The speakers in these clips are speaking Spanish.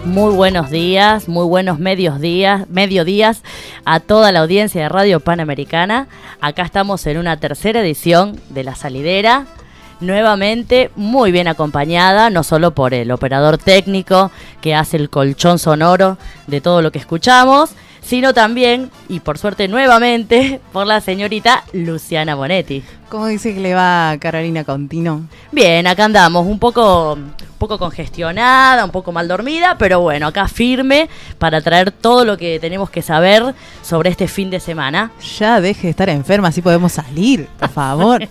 muy buenos días, muy buenos mediodías a toda la audiencia de Radio Panamericana. Acá estamos en una tercera edición de La Salidera, nuevamente muy bien acompañada, no solo por el operador técnico que hace el colchón sonoro de todo lo que escuchamos, sino también, y por suerte nuevamente, por la señorita Luciana Bonetti. ¿Cómo dice que le va Carolina Contino? Bien, acá andamos, un poco congestionada, un poco mal dormida, pero bueno, acá firme para traer todo lo que tenemos que saber sobre este fin de semana. Ya deje de estar enferma, así podemos salir, por favor.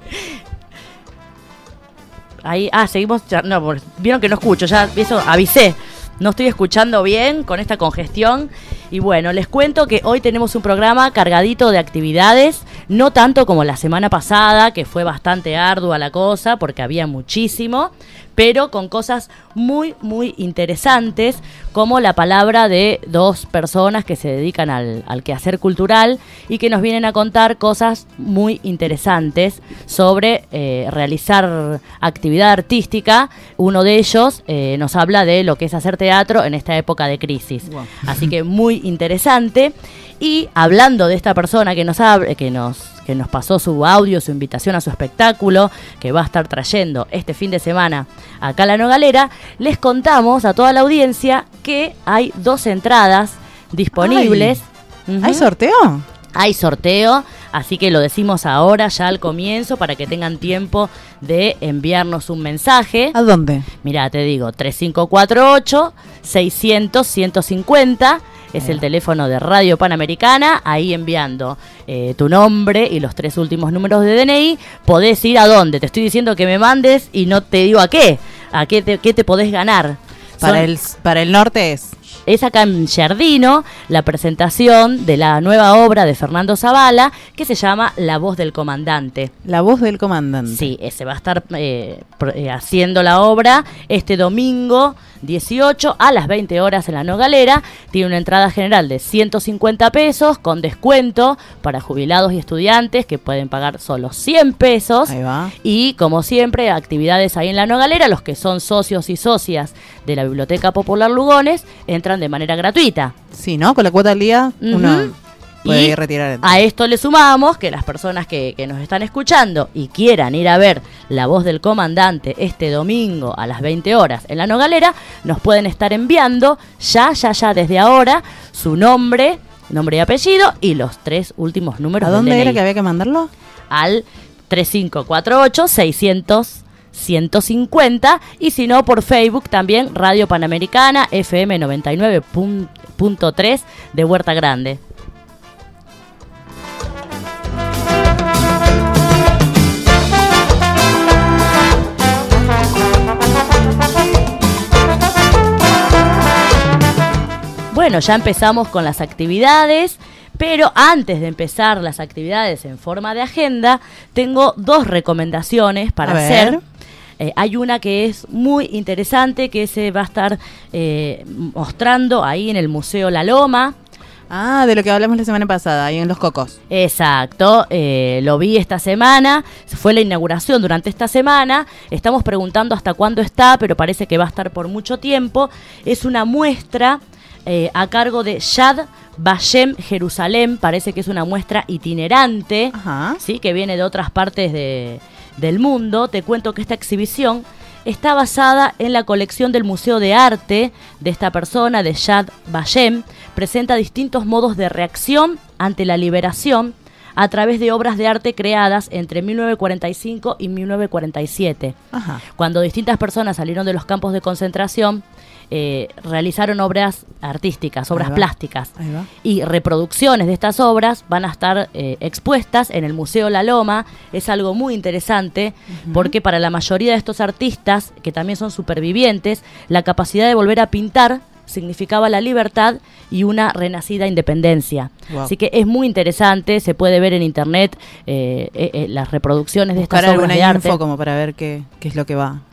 Ahí, seguimos, no, vieron que no escucho, ya eso avisé. No estoy escuchando bien con esta congestión. Y bueno, les cuento que hoy tenemos un programa cargadito de actividades, no tanto como la semana pasada, que fue bastante ardua la cosa, porque había muchísimo, pero con cosas muy, muy interesantes, como la palabra de dos personas que se dedican al quehacer cultural y que nos vienen a contar cosas muy interesantes sobre realizar actividad artística. Uno de ellos nos habla de lo que es hacer teatro en esta época de crisis. Wow. Así que muy interesante. Y hablando de esta persona que nos pasó su audio, su invitación a su espectáculo, que va a estar trayendo este fin de semana acá a La Nogalera, les contamos a toda la audiencia que hay 2 entradas disponibles. ¿Hay sorteo? Hay sorteo, así que lo decimos ahora, ya al comienzo, para que tengan tiempo de enviarnos un mensaje. ¿A dónde? Mirá, te digo, 3548-600-150. Es el teléfono de Radio Panamericana. Ahí enviando tu nombre y los 3 últimos números de DNI. Podés ir a dónde. Te estoy diciendo que me mandes y no te digo a qué. ¿Qué te podés ganar? Para el norte es acá en Giardino la presentación de la nueva obra de Fernando Zavala, que se llama La Voz del Comandante. La Voz del Comandante. Sí, se va a estar haciendo la obra este domingo 18 a las 20 horas en La Nogalera. Tiene una entrada general de 150 pesos con descuento para jubilados y estudiantes que pueden pagar solo 100 pesos. Ahí va. Y como siempre, actividades ahí en La Nogalera. Los que son socios y socias de la Biblioteca Popular Lugones entran de manera gratuita. Sí, ¿no? Con la cuota al día uno puede ir retirar. A esto le sumamos que las personas que nos están escuchando y quieran ir a ver La Voz del Comandante este domingo a las 20 horas en La Nogalera, nos pueden estar enviando ya desde ahora su nombre y apellido y los 3 últimos números. ¿A dónde era que había que mandarlo? Al 3548-600-150 y si no por Facebook también Radio Panamericana FM 99.3 de Huerta Grande. Bueno, ya empezamos con las actividades, pero antes de empezar las actividades en forma de agenda, tengo 2 recomendaciones para hacer. Hay una que es muy interesante, que se va a estar mostrando ahí en el Museo La Loma. Ah, de lo que hablamos la semana pasada, ahí en Los Cocos. Exacto, lo vi esta semana, fue la inauguración durante esta semana, estamos preguntando hasta cuándo está, pero parece que va a estar por mucho tiempo. Es una muestra a cargo de Yad Vashem Jerusalén, parece que es una muestra itinerante, ¿sí? Que viene de otras partes del mundo. Te cuento que esta exhibición está basada en la colección del Museo de Arte de esta persona, de Yad Vashem. Presenta distintos modos de reacción ante la liberación a través de obras de arte creadas entre 1945 y 1947. Cuando distintas personas salieron de los campos de concentración, realizaron obras artísticas, obras plásticas, y reproducciones de estas obras van a estar expuestas en el Museo La Loma. Es algo muy interesante porque para la mayoría de estos artistas, que también son supervivientes, la capacidad de volver a pintar significaba la libertad y una renacida independencia. Wow. Así que es muy interesante, se puede ver en internet las reproducciones de estas obras de arte. Info como para ver qué es lo que va.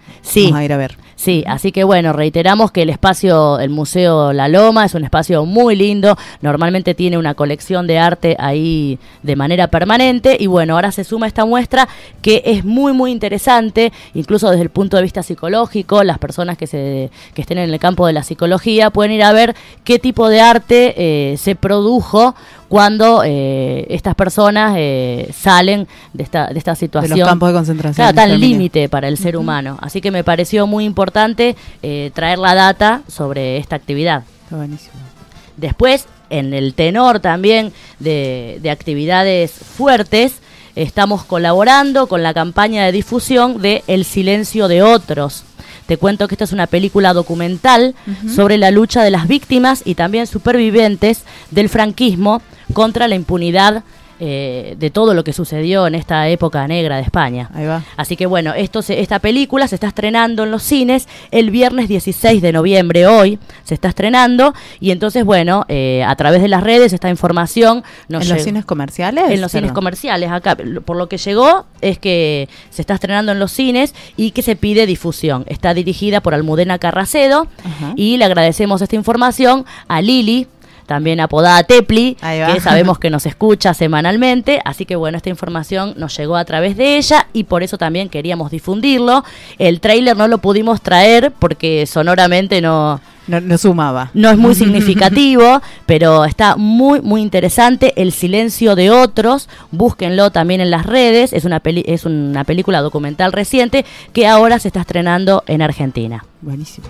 Sí. Vamos a ir a ver. Sí, así que bueno, reiteramos que el Museo La Loma es un espacio muy lindo, normalmente tiene una colección de arte ahí de manera permanente y bueno, ahora se suma esta muestra que es muy muy interesante, incluso desde el punto de vista psicológico, las personas que estén en el campo de la psicología pueden ir a ver qué tipo de arte se produjo cuando estas personas salen de esta situación. De los campos de concentración. Claro, tan límite para el ser humano. Así que me pareció muy importante traer la data sobre esta actividad. Está buenísimo. Después, en el tenor también de actividades fuertes, estamos colaborando con la campaña de difusión de El silencio de otros. Te cuento que esta es una película documental sobre la lucha de las víctimas y también supervivientes del franquismo contra la impunidad de todo lo que sucedió en esta época negra de España. Ahí va. Así que bueno, esta película se está estrenando en los cines el viernes 16 de noviembre, hoy se está estrenando, y entonces bueno, a través de las redes esta información nos ¿En los cines comerciales? En los cines comerciales, acá, por lo que llegó es que se está estrenando en los cines y que se pide difusión. Está dirigida por Almudena Carracedo y le agradecemos esta información a Lili, también apodada Tepli, que sabemos que nos escucha semanalmente, así que bueno, esta información nos llegó a través de ella y por eso también queríamos difundirlo. El tráiler no lo pudimos traer porque sonoramente no sumaba. No es muy significativo, pero está muy muy interesante. El silencio de otros, búsquenlo también en las redes, es una película documental reciente que ahora se está estrenando en Argentina. Buenísimo.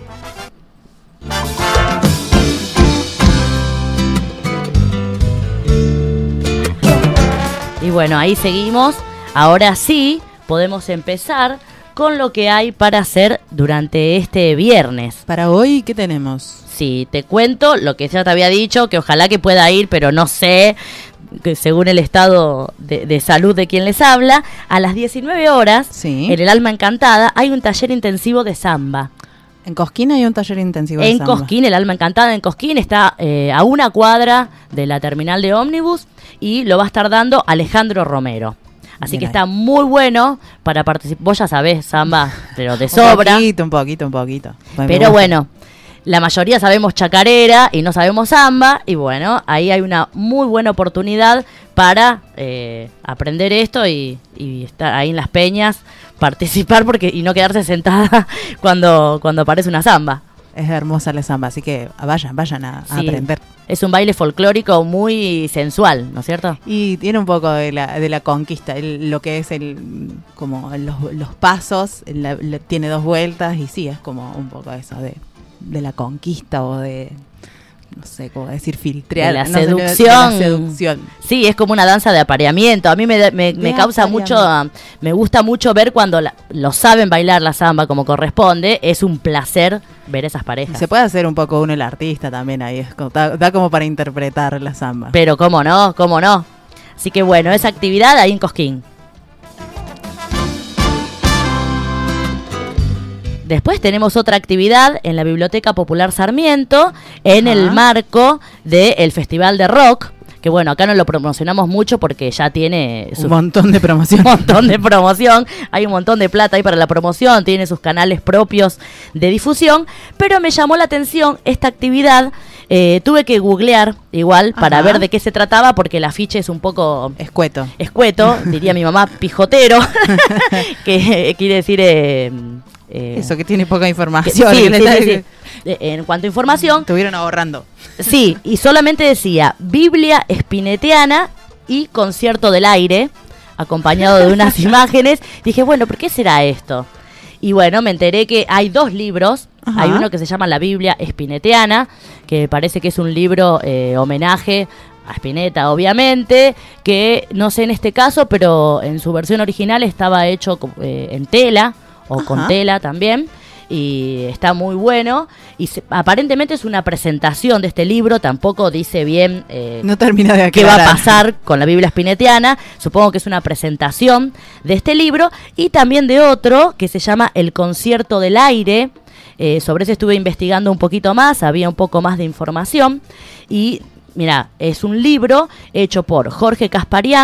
Y bueno, ahí seguimos. Ahora sí, podemos empezar con lo que hay para hacer durante este viernes. Para hoy, ¿qué tenemos? Sí, te cuento lo que ya te había dicho, que ojalá que pueda ir, pero no sé, que según el estado de salud de quien les habla, a las 19 horas, en el Alma Encantada, hay un taller intensivo de samba. En Cosquín hay un taller intensivo de samba. En Cosquín, el Alma Encantada en Cosquín está a una cuadra de la terminal de ómnibus y lo va a estar dando Alejandro Romero. Así bien, que está muy bueno para participar. Vos ya sabés samba, pero de sobra. Un poquito. Pero bueno, la mayoría sabemos chacarera y no sabemos samba. Y bueno, ahí hay una muy buena oportunidad para aprender esto y estar ahí en las peñas, participar y no quedarse sentada cuando aparece una samba. Es hermosa la samba, así que vayan a aprender. Es un baile folclórico muy sensual, ¿no es cierto? Y tiene un poco de la conquista, lo que es como los pasos, tiene 2 vueltas y sí, es como un poco eso de la conquista o de, no sé cómo decir, filtrear. La seducción. Sí, es como una danza de apareamiento. A mí me causa mucho, me gusta mucho ver cuando lo saben bailar la samba como corresponde. Es un placer ver esas parejas. Se puede hacer un poco uno el artista también ahí, da como para interpretar la samba. Pero cómo no. Así que bueno, esa actividad ahí en Cosquín. Después tenemos otra actividad en la Biblioteca Popular Sarmiento, en el marco del Festival de Rock, que bueno, acá no lo promocionamos mucho porque ya tiene un montón de promoción. Hay un montón de plata ahí para la promoción, tiene sus canales propios de difusión, pero me llamó la atención esta actividad. Tuve que googlear igual para ver de qué se trataba porque el afiche es un poco escueto, diría mi mamá, pijotero, que quiere decir... eso, que tiene poca información. Sí. En cuanto a información... Estuvieron ahorrando. Sí, y solamente decía Biblia espinetiana y concierto del aire, acompañado de unas imágenes. Dije, bueno, ¿por qué será esto? Y bueno, me enteré que hay 2 libros. Hay uno que se llama La Biblia espinetiana, que parece que es un libro homenaje a Spinetta, obviamente, que no sé en este caso, pero en su versión original estaba hecho en tela, o con tela también, y está muy bueno, y aparentemente es una presentación de este libro, tampoco dice bien no termina de aclarar qué va a pasar con la Biblia espinetiana. Supongo que es una presentación de este libro, y también de otro que se llama El concierto del aire. Sobre eso estuve investigando un poquito más, había un poco más de información, y mira, es un libro hecho por Jorge Casparián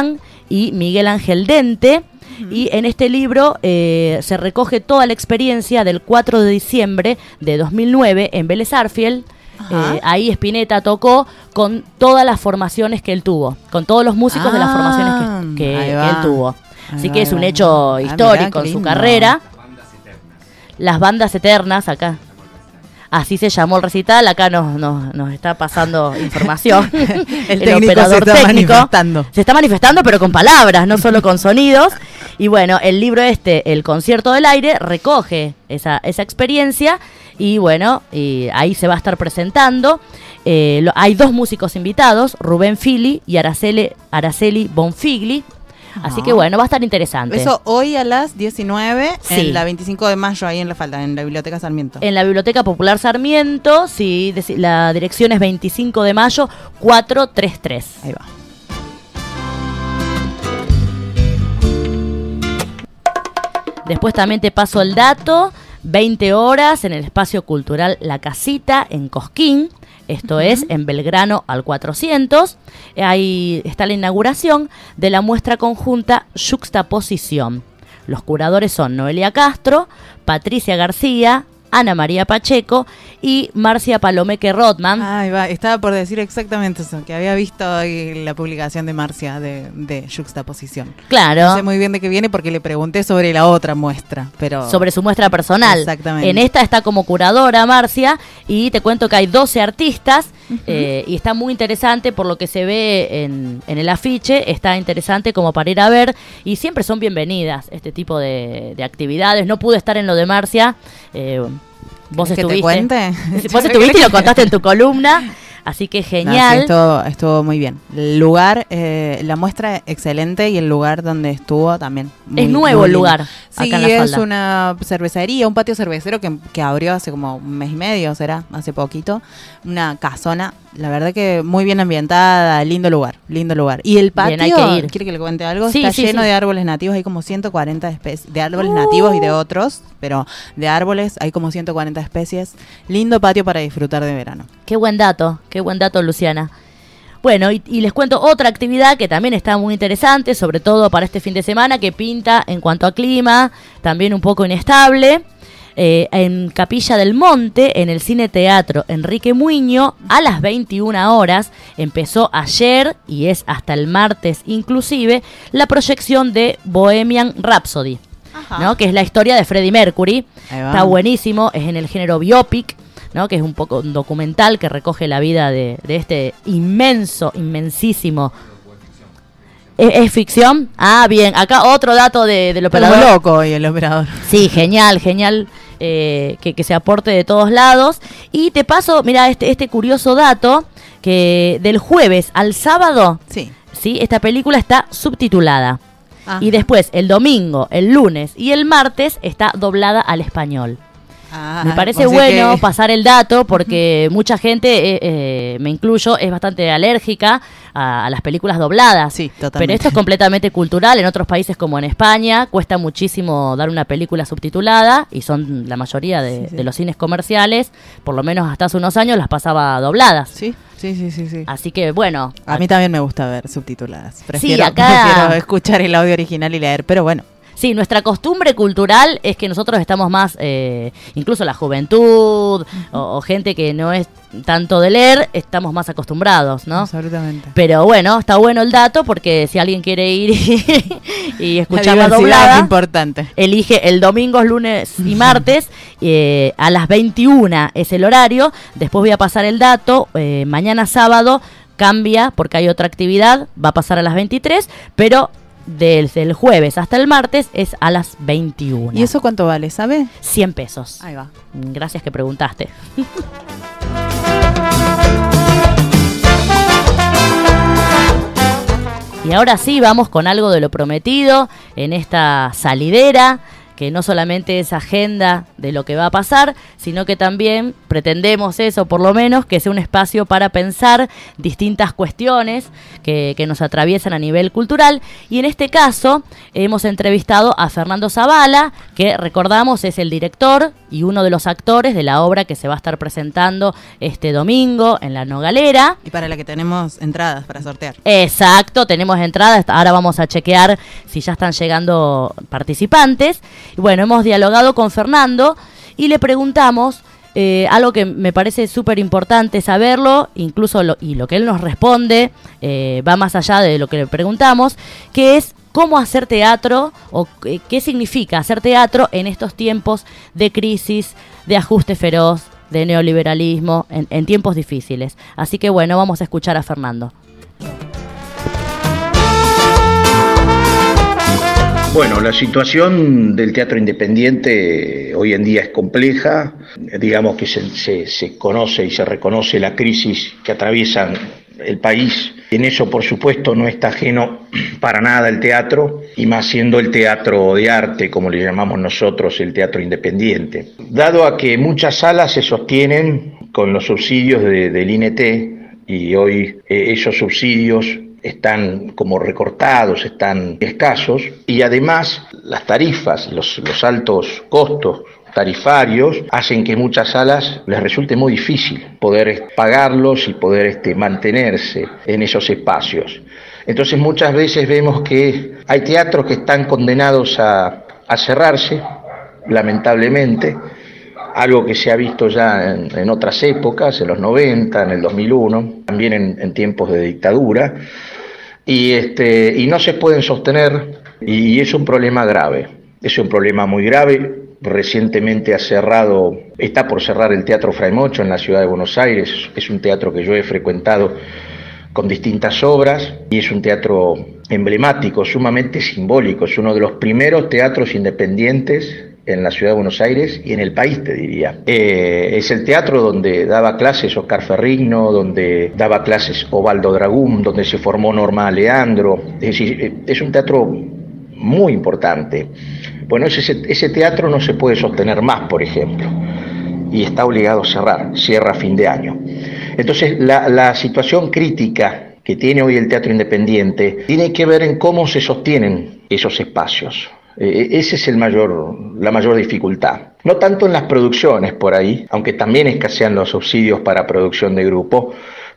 y Miguel Ángel Dente. Y en este libro se recoge toda la experiencia del 4 de diciembre de 2009 en Vélez Sarsfield. Ahí Spinetta tocó con todas las formaciones que él tuvo, con todos los músicos de las formaciones que él tuvo. Así que es un hecho histórico en su carrera. Las bandas eternas acá. Así se llamó el recital, acá nos está pasando información. el operador técnico manifestando. Se está manifestando, pero con palabras, no solo con sonidos. Y bueno, el libro El concierto del aire, recoge esa experiencia. Y bueno, ahí se va a estar presentando. Hay 2 músicos invitados, Rubén Fili y Araceli Bonfigli. Así que bueno, va a estar interesante. Eso hoy a las 19, sí. En la 25 de mayo, ahí en La Falda, en la Biblioteca Sarmiento. En la Biblioteca Popular Sarmiento, sí, la dirección es 25 de mayo, 433. Ahí va. Después también te paso el dato, 20 horas en el Espacio Cultural La Casita, en Cosquín. Esto es en Belgrano al 400. Ahí está la inauguración de la muestra conjunta Yuxtaposición. Los curadores son Noelia Castro, Patricia García, Ana María Pacheco y Marcia Palomeque Rothman. Ahí va, estaba por decir exactamente eso, que había visto hoy la publicación de Marcia de Yuxtaposición. Claro. No sé muy bien de qué viene porque le pregunté sobre la otra muestra, pero... Sobre su muestra personal. Exactamente. En esta está como curadora Marcia y te cuento que hay 12 artistas y está muy interesante por lo que se ve en el afiche, está interesante como para ir a ver y siempre son bienvenidas este tipo de actividades. No pude estar en lo de Marcia, vos estuviste. ¿Que te cuente? Vos estuviste y lo contaste en tu columna. Así que genial. No, sí, estuvo muy bien. El lugar, la muestra excelente y el lugar donde estuvo también. Es nuevo el lugar. Sí, acá en La es Falda. una cervecería, un patio cervecero que abrió hace como un mes y medio, será, hace poquito. Una casona, la verdad que muy bien ambientada, lindo lugar. Y el patio, Bien, hay que ir. ¿quiere que le cuente algo? Sí, Está sí, lleno sí. de árboles nativos, hay como 140 especies, de árboles nativos y de otros, pero de árboles hay como 140 especies. Lindo patio para disfrutar de verano. Qué buen dato, Luciana. Bueno, y les cuento otra actividad que también está muy interesante, sobre todo para este fin de semana, que pinta en cuanto a clima, también un poco inestable. En Capilla del Monte, en el Cine Teatro Enrique Muiño, a las 21 horas, empezó ayer y es hasta el martes inclusive, la proyección de Bohemian Rhapsody, ¿no? Que es la historia de Freddie Mercury. Está buenísimo, es en el género biopic, ¿no? Que es un poco un documental que recoge la vida de este inmensísimo. ¿Es ficción? Ah, bien. Acá otro dato del operador. Como loco hoy el operador. Sí, genial. Que se aporte de todos lados. Y te paso, mira, este curioso dato, que del jueves al sábado, sí, esta película está subtitulada. Ajá. Y después, el domingo, el lunes y el martes está doblada al español. Me parece bueno pasar el dato porque mucha gente, me incluyo, es bastante alérgica a las películas dobladas. Sí, totalmente. Pero esto es completamente cultural. En otros países como en España cuesta muchísimo dar una película subtitulada y son la mayoría de los cines comerciales, por lo menos hasta hace unos años, las pasaba dobladas. Sí. Así que bueno. A mí también me gusta ver subtituladas. Prefiero escuchar el audio original y leer, pero bueno. Sí, nuestra costumbre cultural es que nosotros estamos más, incluso la juventud o gente que no es tanto de leer, estamos más acostumbrados, ¿no? Absolutamente. Pero bueno, está bueno el dato porque si alguien quiere ir y escuchar la diversidad doblada, es importante. Elige el domingo, lunes y martes, a las 21 es el horario. Después voy a pasar el dato, mañana sábado cambia porque hay otra actividad, va a pasar a las 23, pero desde el jueves hasta el martes es a las 21. ¿Y eso cuánto vale, sabe? 100 pesos. Ahí va. Gracias que preguntaste. Y ahora sí, vamos con algo de lo prometido en esta salidera, que no solamente es agenda de lo que va a pasar, sino que también pretendemos eso por lo menos, que sea un espacio para pensar distintas cuestiones que nos atraviesan a nivel cultural, y en este caso hemos entrevistado a Fernando Zavala, que recordamos es el director y uno de los actores de la obra que se va a estar presentando este domingo en la Nogalera. Y para la que tenemos entradas para sortear. Exacto, tenemos entradas, ahora vamos a chequear si ya están llegando participantes. Y bueno, hemos dialogado con Fernando y le preguntamos algo que me parece súper importante saberlo, incluso lo que él nos responde va más allá de lo que le preguntamos, que es cómo hacer teatro o qué significa hacer teatro en estos tiempos de crisis, de ajuste feroz, de neoliberalismo, en tiempos difíciles. Así que bueno, vamos a escuchar a Fernando. Bueno, la situación del teatro independiente hoy en día es compleja. Digamos que se conoce y se reconoce la crisis que atraviesan el país. En eso, por supuesto, no está ajeno para nada el teatro, y más siendo el teatro de arte, como le llamamos nosotros, el teatro independiente. Dado a que muchas salas se sostienen con los subsidios del INT, y hoy esos subsidios están como recortados, están escasos, y además las tarifas, los altos costos tarifarios hacen que muchas salas les resulte muy difícil poder pagarlos y poder mantenerse en esos espacios. Entonces muchas veces vemos que hay teatros que están condenados a cerrarse, lamentablemente, algo que se ha visto ya en otras épocas, en los 90, en el 2001, también en tiempos de dictadura, y no se pueden sostener, y es un problema grave, es un problema muy grave. Recientemente está por cerrar el Teatro Fray Mocho en la ciudad de Buenos Aires. Es un teatro que yo he frecuentado con distintas obras y es un teatro emblemático, sumamente simbólico. Es uno de los primeros teatros independientes en la ciudad de Buenos Aires y en el país, te diría. Es el teatro donde daba clases Oscar Ferrigno, donde daba clases Ovaldo Dragún, donde se formó Norma Leandro. Es decir, es un teatro muy importante. Bueno, ese teatro no se puede sostener más, por ejemplo, y está obligado a cerrar, cierra a fin de año. Entonces, la situación crítica que tiene hoy el teatro independiente tiene que ver en cómo se sostienen esos espacios. Esa es la mayor dificultad. No tanto en las producciones por ahí, aunque también escasean los subsidios para producción de grupo,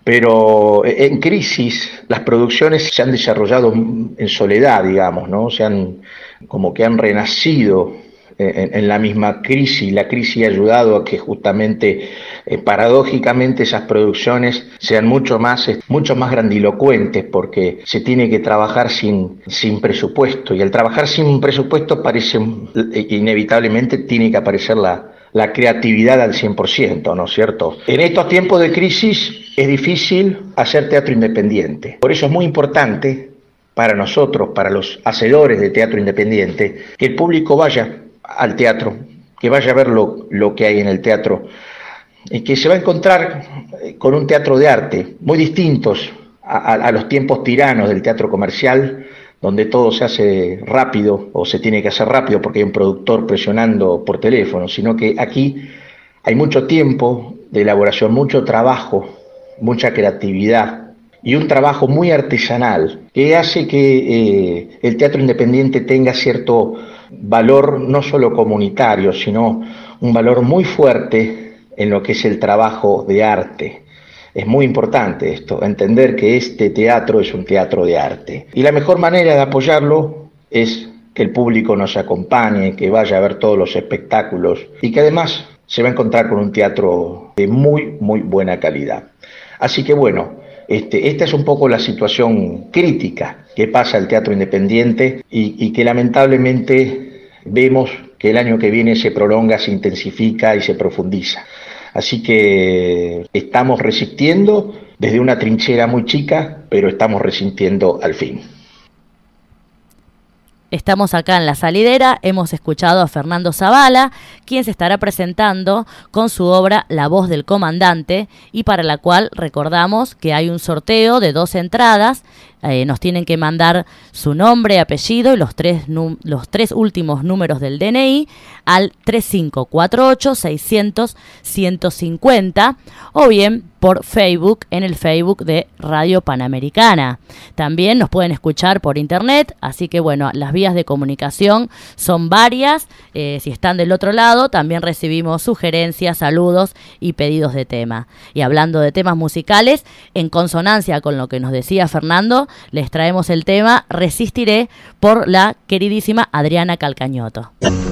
pero en crisis las producciones se han desarrollado en soledad, digamos, ¿no? Como que han renacido en la misma crisis. La crisis ha ayudado a que justamente, paradójicamente, esas producciones sean mucho más grandilocuentes, porque se tiene que trabajar sin presupuesto, y al trabajar sin presupuesto inevitablemente tiene que aparecer la creatividad al 100%, ¿no es cierto? En estos tiempos de crisis es difícil hacer teatro independiente. Por eso es muy importante para nosotros, para los hacedores de teatro independiente, que el público vaya al teatro, que vaya a ver lo que hay en el teatro, y que se va a encontrar con un teatro de arte muy distintos a los tiempos tiranos del teatro comercial, donde todo se hace rápido o se tiene que hacer rápido porque hay un productor presionando por teléfono, sino que aquí hay mucho tiempo de elaboración, mucho trabajo, mucha creatividad y un trabajo muy artesanal que hace que el teatro independiente tenga cierto valor no solo comunitario, sino un valor muy fuerte en lo que es el trabajo de arte. Es muy importante esto, entender que este teatro es un teatro de arte. Y la mejor manera de apoyarlo es que el público nos acompañe, que vaya a ver todos los espectáculos y que además se va a encontrar con un teatro de muy, muy buena calidad. Así que bueno, esta es un poco la situación crítica que pasa el teatro independiente y que lamentablemente vemos que el año que viene se prolonga, se intensifica y se profundiza. Así que estamos resistiendo desde una trinchera muy chica, pero estamos resistiendo al fin. Estamos acá en La Salidera, hemos escuchado a Fernando Zavala, quien se estará presentando con su obra La Voz del Comandante, y para la cual recordamos que hay un sorteo de 2 entradas nos tienen que mandar su nombre, apellido y los tres últimos números del DNI al 3548-600-150 o bien por Facebook, en el Facebook de Radio Panamericana. También nos pueden escuchar por internet, así que bueno, las vías de comunicación son varias. Si están del otro lado, también recibimos sugerencias, saludos y pedidos de tema. Y hablando de temas musicales, en consonancia con lo que nos decía Fernando, les traemos el tema Resistiré por la queridísima Adriana Calcañoto.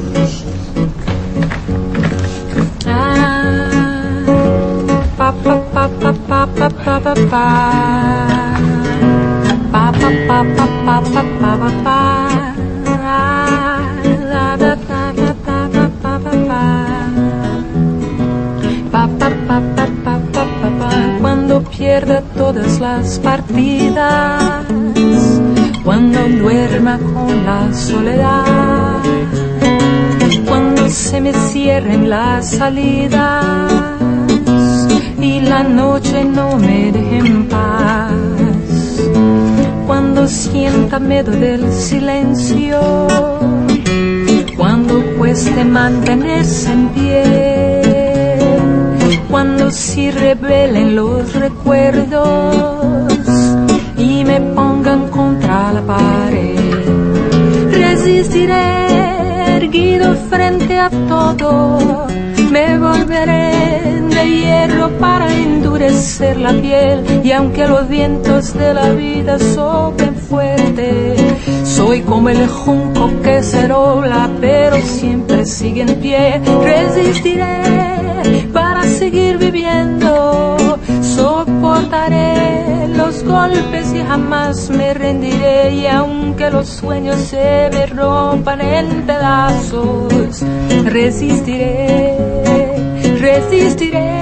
Cuando pierda todas las partidas, cuando duerma con la soledad, cuando se me cierren las salidas y la noche no me deje en paz, cuando sienta miedo del silencio, cuando cueste mantenerse en pie, cuando se rebelen los recuerdos y me pongan contra la pared, resistiré erguido frente a todo, me volveré de hierro para endurecer la piel, y aunque los vientos de la vida soplen fuerte, soy como el junco que se dobla pero siempre sigue en pie. Resistiré para seguir viviendo, soportaré los golpes y jamás me rendiré, y aunque los sueños se me rompan en pedazos, resistiré, resistiré.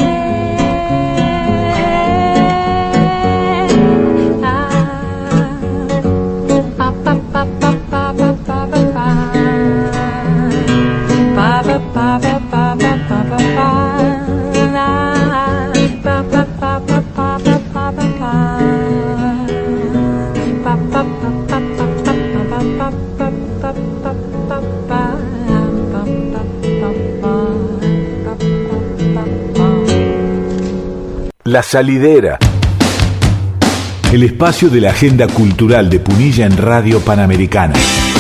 La Salidera, el espacio de la agenda cultural de Punilla en Radio Panamericana.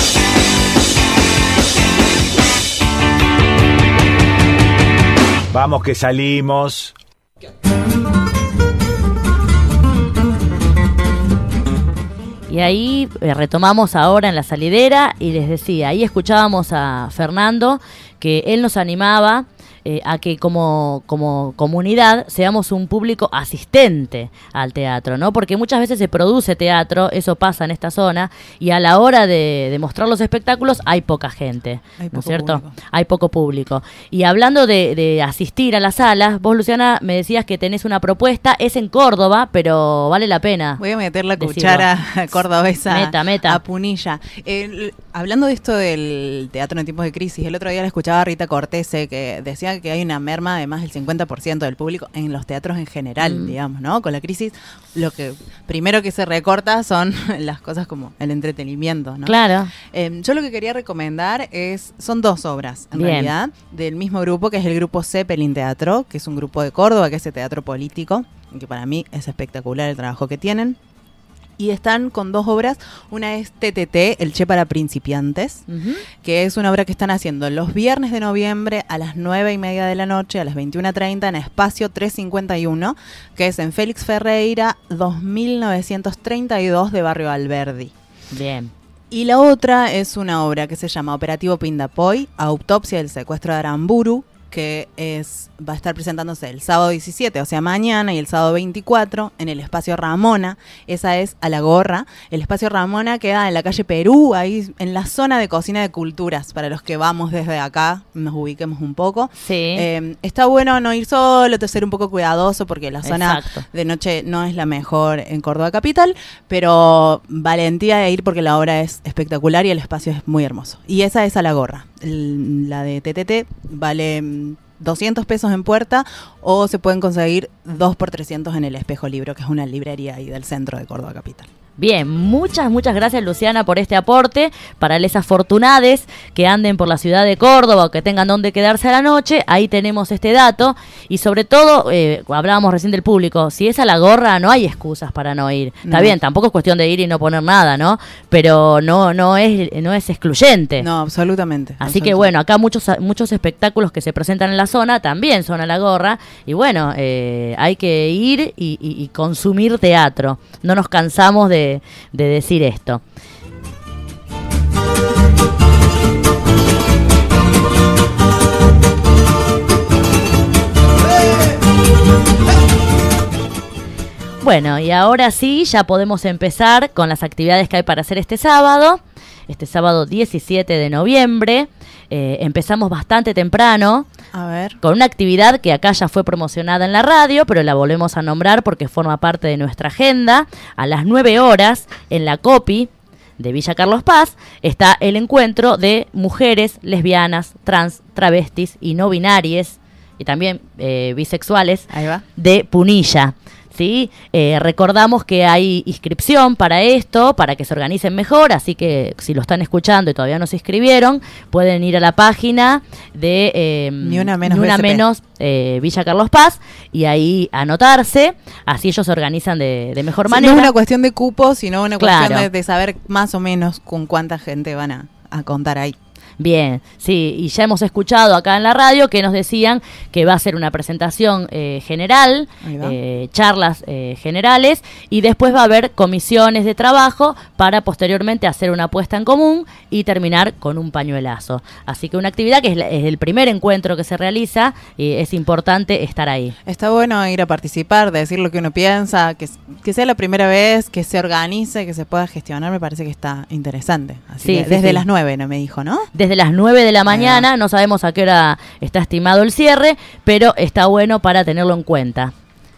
Vamos que salimos. Y ahí retomamos ahora en La Salidera y les decía, ahí escuchábamos a Fernando que él nos animaba a que como comunidad seamos un público asistente al teatro, ¿no? Porque muchas veces se produce teatro, eso pasa en esta zona, y a la hora de mostrar los espectáculos hay poca gente, ¿no es cierto? Público. Hay poco público. Y hablando de asistir a las salas, vos, Luciana, me decías que tenés una propuesta, es en Córdoba, pero vale la pena. Voy a meter la cuchara cordobesa meta. A Punilla. Hablando de esto del teatro en tiempos de crisis, el otro día la escuchaba a Rita Cortese, que decía que hay una merma de más del 50% del público en los teatros en general, digamos, ¿no? Con la crisis, lo que primero que se recorta son las cosas como el entretenimiento, ¿no? Claro. Yo lo que quería recomendar son dos obras, en realidad, del mismo grupo, que es el grupo Zeppelin Teatro, que es un grupo de Córdoba, que es el teatro político, que para mí es espectacular el trabajo que tienen. Y están con dos obras, una es TTT, El Che para Principiantes, que es una obra que están haciendo los viernes de noviembre a las 9:30 de la noche, a las 21:30, en Espacio 351, que es en Félix Ferreira, 2932 de Barrio Alberdi. Bien. Y la otra es una obra que se llama Operativo Pindapoy, Autopsia del secuestro de Aramburu, que va a estar presentándose el sábado 17, o sea mañana, y el sábado 24 en el Espacio Ramona. Esa es a la gorra. El Espacio Ramona queda en la calle Perú, ahí en la zona de Cocina de Culturas, para los que vamos desde acá, nos ubiquemos un poco. Sí. Está bueno no ir solo, ser un poco cuidadoso, porque la zona de noche no es la mejor en Córdoba capital, pero valentía de ir porque la obra es espectacular y el espacio es muy hermoso. Y esa es a la gorra. La de TTT vale 200 pesos en puerta, o se pueden conseguir 2 por 300 en el Espejo Libro, que es una librería ahí del centro de Córdoba capital. Bien, muchas gracias, Luciana, por este aporte. Para les afortunades que anden por la ciudad de Córdoba o que tengan donde quedarse a la noche, ahí tenemos este dato. Y sobre todo, hablábamos recién del público, si es a la gorra no hay excusas para no ir. Está bien, tampoco es cuestión de ir y no poner nada, ¿no? Pero no es excluyente. No, absolutamente. Así que bueno, acá muchos espectáculos que se presentan en la zona también son a la gorra. Y bueno, hay que ir y consumir teatro. No nos cansamos de decir esto. Bueno, y ahora sí, ya podemos empezar con las actividades que hay para hacer este sábado 17 de noviembre. Empezamos bastante temprano. A ver. Con una actividad que acá ya fue promocionada en la radio, pero la volvemos a nombrar porque forma parte de nuestra agenda. A las 9 horas, en la COPI de Villa Carlos Paz, está el encuentro de mujeres lesbianas, trans, travestis y no binarias, y también bisexuales, Ahí va. de Punilla. ¿Sí? Recordamos que hay inscripción para esto, para que se organicen mejor, así que si lo están escuchando y todavía no se inscribieron, pueden ir a la página de Ni una menos Villa Carlos Paz y ahí anotarse, así ellos se organizan de mejor manera. No es una cuestión de cupos, sino una Claro. cuestión de saber más o menos con cuánta gente van a contar ahí. Bien, sí, y ya hemos escuchado acá en la radio que nos decían que va a ser una presentación general, Ahí va. charlas generales, y después va a haber comisiones de trabajo para posteriormente hacer una puesta en común y terminar con un pañuelazo. Así que una actividad que es el primer encuentro que se realiza y es importante estar ahí. Está bueno ir a participar, decir lo que uno piensa, que sea la primera vez, que se organice, que se pueda gestionar, me parece que está interesante. Así Sí, que sí, desde sí. las 9, ¿no me dijo, no? Desde las 9 de la mañana, no sabemos a qué hora está estimado el cierre, pero está bueno para tenerlo en cuenta.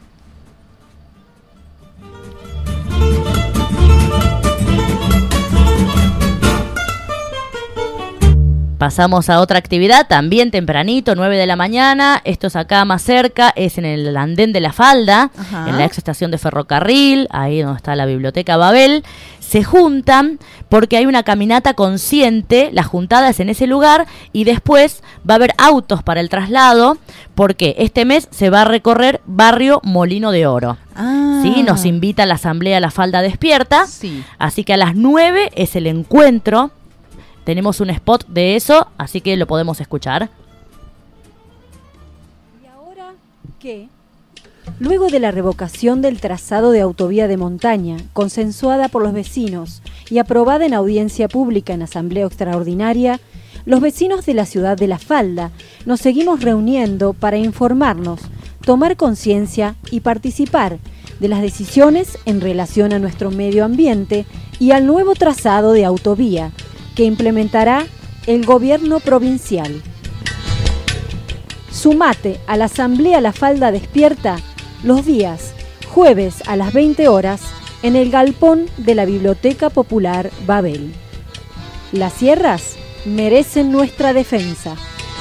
Pasamos a otra actividad, también tempranito, 9 de la mañana. Esto es acá más cerca, es en el andén de la Falda, Ajá. en la ex estación de ferrocarril, ahí donde está la biblioteca Babel. Se juntan porque hay una caminata consciente, la juntada es en ese lugar, y después va a haber autos para el traslado, porque este mes se va a recorrer barrio Molino de Oro. Ah. ¿Sí? Nos invita la asamblea La Falda Despierta. Sí. Así que a las 9 es el encuentro. Tenemos un spot de eso, así que lo podemos escuchar. ¿Y ahora qué? Luego de la revocación del trazado de autovía de montaña, consensuada por los vecinos y aprobada en audiencia pública en asamblea extraordinaria, los vecinos de la ciudad de La Falda nos seguimos reuniendo para informarnos, tomar conciencia y participar de las decisiones en relación a nuestro medio ambiente y al nuevo trazado de autovía que implementará el gobierno provincial. Sumate a la Asamblea La Falda Despierta los días jueves a las 20 horas en el galpón de la Biblioteca Popular Babel. Las sierras merecen nuestra defensa.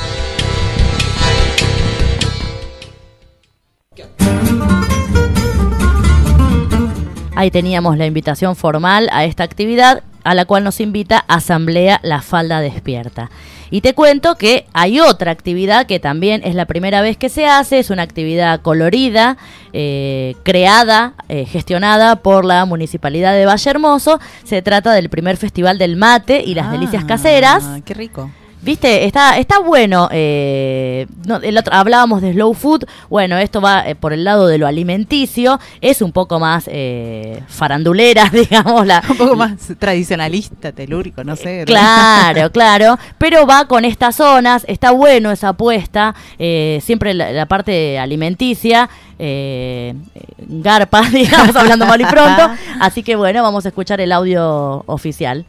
Ahí teníamos la invitación formal a esta actividad, a la cual nos invita Asamblea La Falda Despierta. Y te cuento que hay otra actividad que también es la primera vez que se hace, es una actividad colorida, creada, gestionada por la Municipalidad de Valle Hermoso. Se trata del primer Festival del Mate y las delicias caseras. Qué rico. Viste, está bueno. Hablábamos de slow food. Bueno, esto va por el lado de lo alimenticio. Es un poco más farandulera, digamos. Un poco más tradicionalista, telúrico, no sé. Claro, claro. Pero va con estas zonas. Está bueno esa apuesta. Siempre la parte alimenticia. Garpa, digamos, hablando mal y pronto. Así que bueno, vamos a escuchar el audio oficial.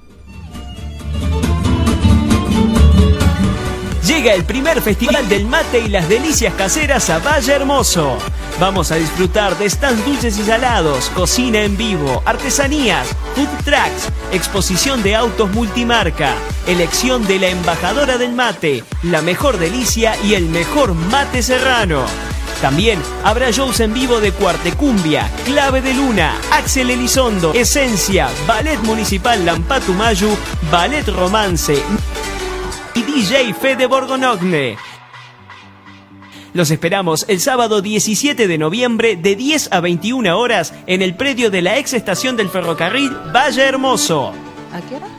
Llega el primer Festival del Mate y las Delicias Caseras a Valle Hermoso. Vamos a disfrutar de stands dulces y salados, cocina en vivo, artesanías, food trucks, exposición de autos multimarca, elección de la embajadora del mate, la mejor delicia y el mejor mate serrano. También habrá shows en vivo de Cuartecumbia, Clave de Luna, Axel Elizondo, Esencia, Ballet Municipal Lampatumayu, Ballet Romance y DJ Fede Borgonogne. Los esperamos el sábado 17 de noviembre de 10 a 21 horas en el predio de la ex estación del ferrocarril Valle Hermoso. ¿A qué hora?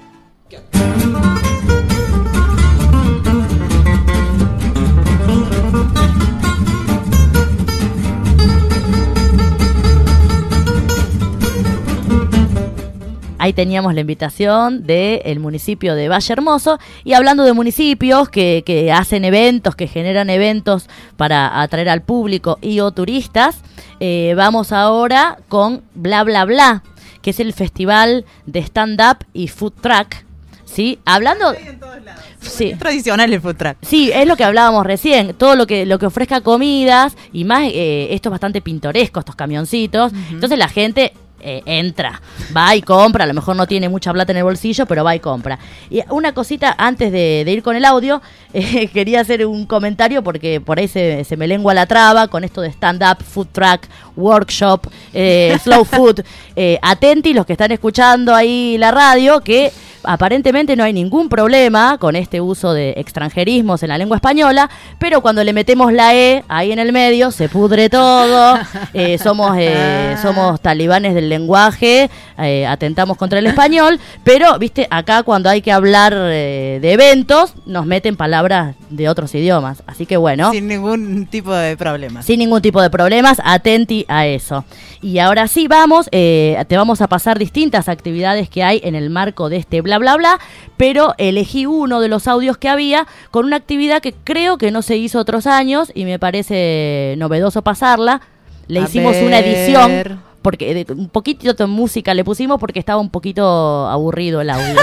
Ahí teníamos la invitación del municipio de Valle Hermoso. Y hablando de municipios que hacen eventos, que generan eventos para atraer al público y o turistas, vamos ahora con Bla Bla Bla, que es el festival de stand-up y food truck. ¿Sí? Hablando... Sí. Es tradicional el food truck. Sí, es lo que hablábamos recién. Todo lo que ofrezca comidas y más, esto es bastante pintoresco, estos camioncitos. Entonces la gente... entra, va y compra, a lo mejor no tiene mucha plata en el bolsillo, pero va y compra. Y una cosita antes de ir con el audio, quería hacer un comentario porque por ahí se me lengua la traba con esto de stand-up, food truck, workshop, slow food. Atenti los que están escuchando ahí la radio, que aparentemente no hay ningún problema con este uso de extranjerismos en la lengua española, pero cuando le metemos la E ahí en el medio se pudre todo. Somos talibanes del lenguaje, atentamos contra el español, pero viste, acá cuando hay que hablar de eventos nos meten palabras de otros idiomas, así que bueno, sin ningún tipo de problemas. Sin ningún tipo de problemas, atenti a eso. Y ahora sí vamos, te vamos a pasar distintas actividades que hay en el marco de este Bla Bla Bla, pero elegí uno de los audios que había con una actividad que creo que no se hizo otros años y me parece novedoso pasarla. Le hicimos una edición, porque un poquito de música le pusimos porque estaba un poquito aburrido el audio.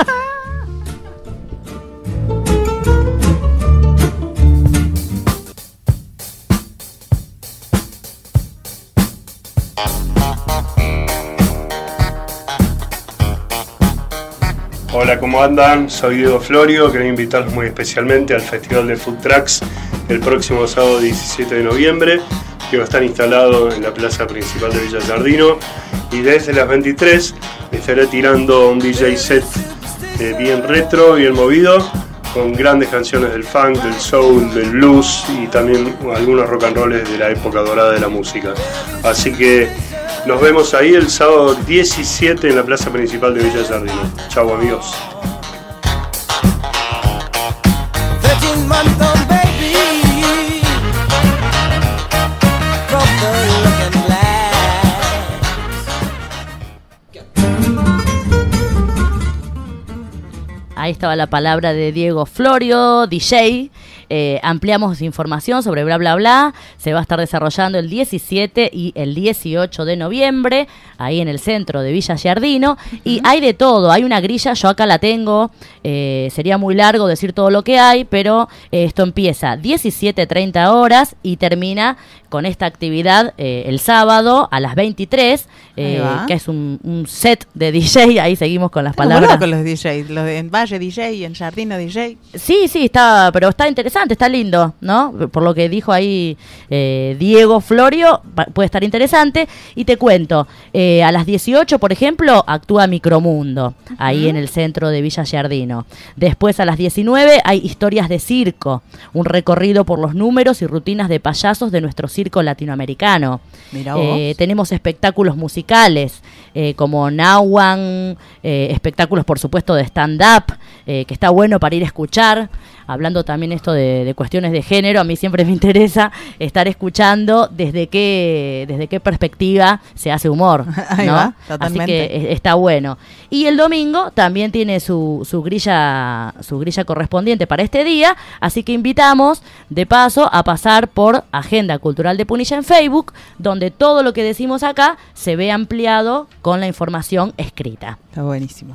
Hola, ¿cómo andan? Soy Diego Florio, quería invitarlos muy especialmente al Festival de Food Trucks el próximo sábado 17 de noviembre, que va a estar instalado en la plaza principal de Villa Giardino, y desde las 23 estaré tirando un DJ set bien retro, bien movido, con grandes canciones del funk, del soul, del blues y también algunos rock and rolls de la época dorada de la música. Así que nos vemos ahí el sábado 17 en la plaza principal de Villa Giardino. Chau, amigos. Ahí estaba la palabra de Diego Florio, DJ. Ampliamos información sobre Bla Bla Bla. Se va a estar desarrollando el 17 y el 18 de noviembre, ahí en el centro de Villa Giardino. Y hay de todo, hay una grilla, yo acá la tengo. Sería muy largo decir todo lo que hay, pero esto empieza 17:30 horas y termina con esta actividad el sábado a las 23, que es un set de DJ. Ahí seguimos con las palabras. Con los DJs, los de en Valle DJ, en Giardino DJ. Sí, pero está interesante, está lindo, ¿no? Por lo que dijo ahí Diego Florio, puede estar interesante. Y te cuento, a las 18, por ejemplo, actúa Micromundo, ahí en el centro de Villa Giardino. Después a las 19 hay Historias de Circo, un recorrido por los números y rutinas de payasos de nuestro circo latinoamericano. Mirá vos. Tenemos espectáculos musicales como Nahuan, espectáculos por supuesto de stand-up, que está bueno para ir a escuchar. Hablando también esto de cuestiones de género, a mí siempre me interesa estar escuchando desde qué perspectiva se hace humor, Ahí ¿no? va, totalmente. Así que está bueno. Y el domingo también tiene su grilla correspondiente para este día, así que invitamos de paso a pasar por Agenda Cultural de Punilla en Facebook, donde todo lo que decimos acá se ve ampliado con la información escrita. Está buenísimo.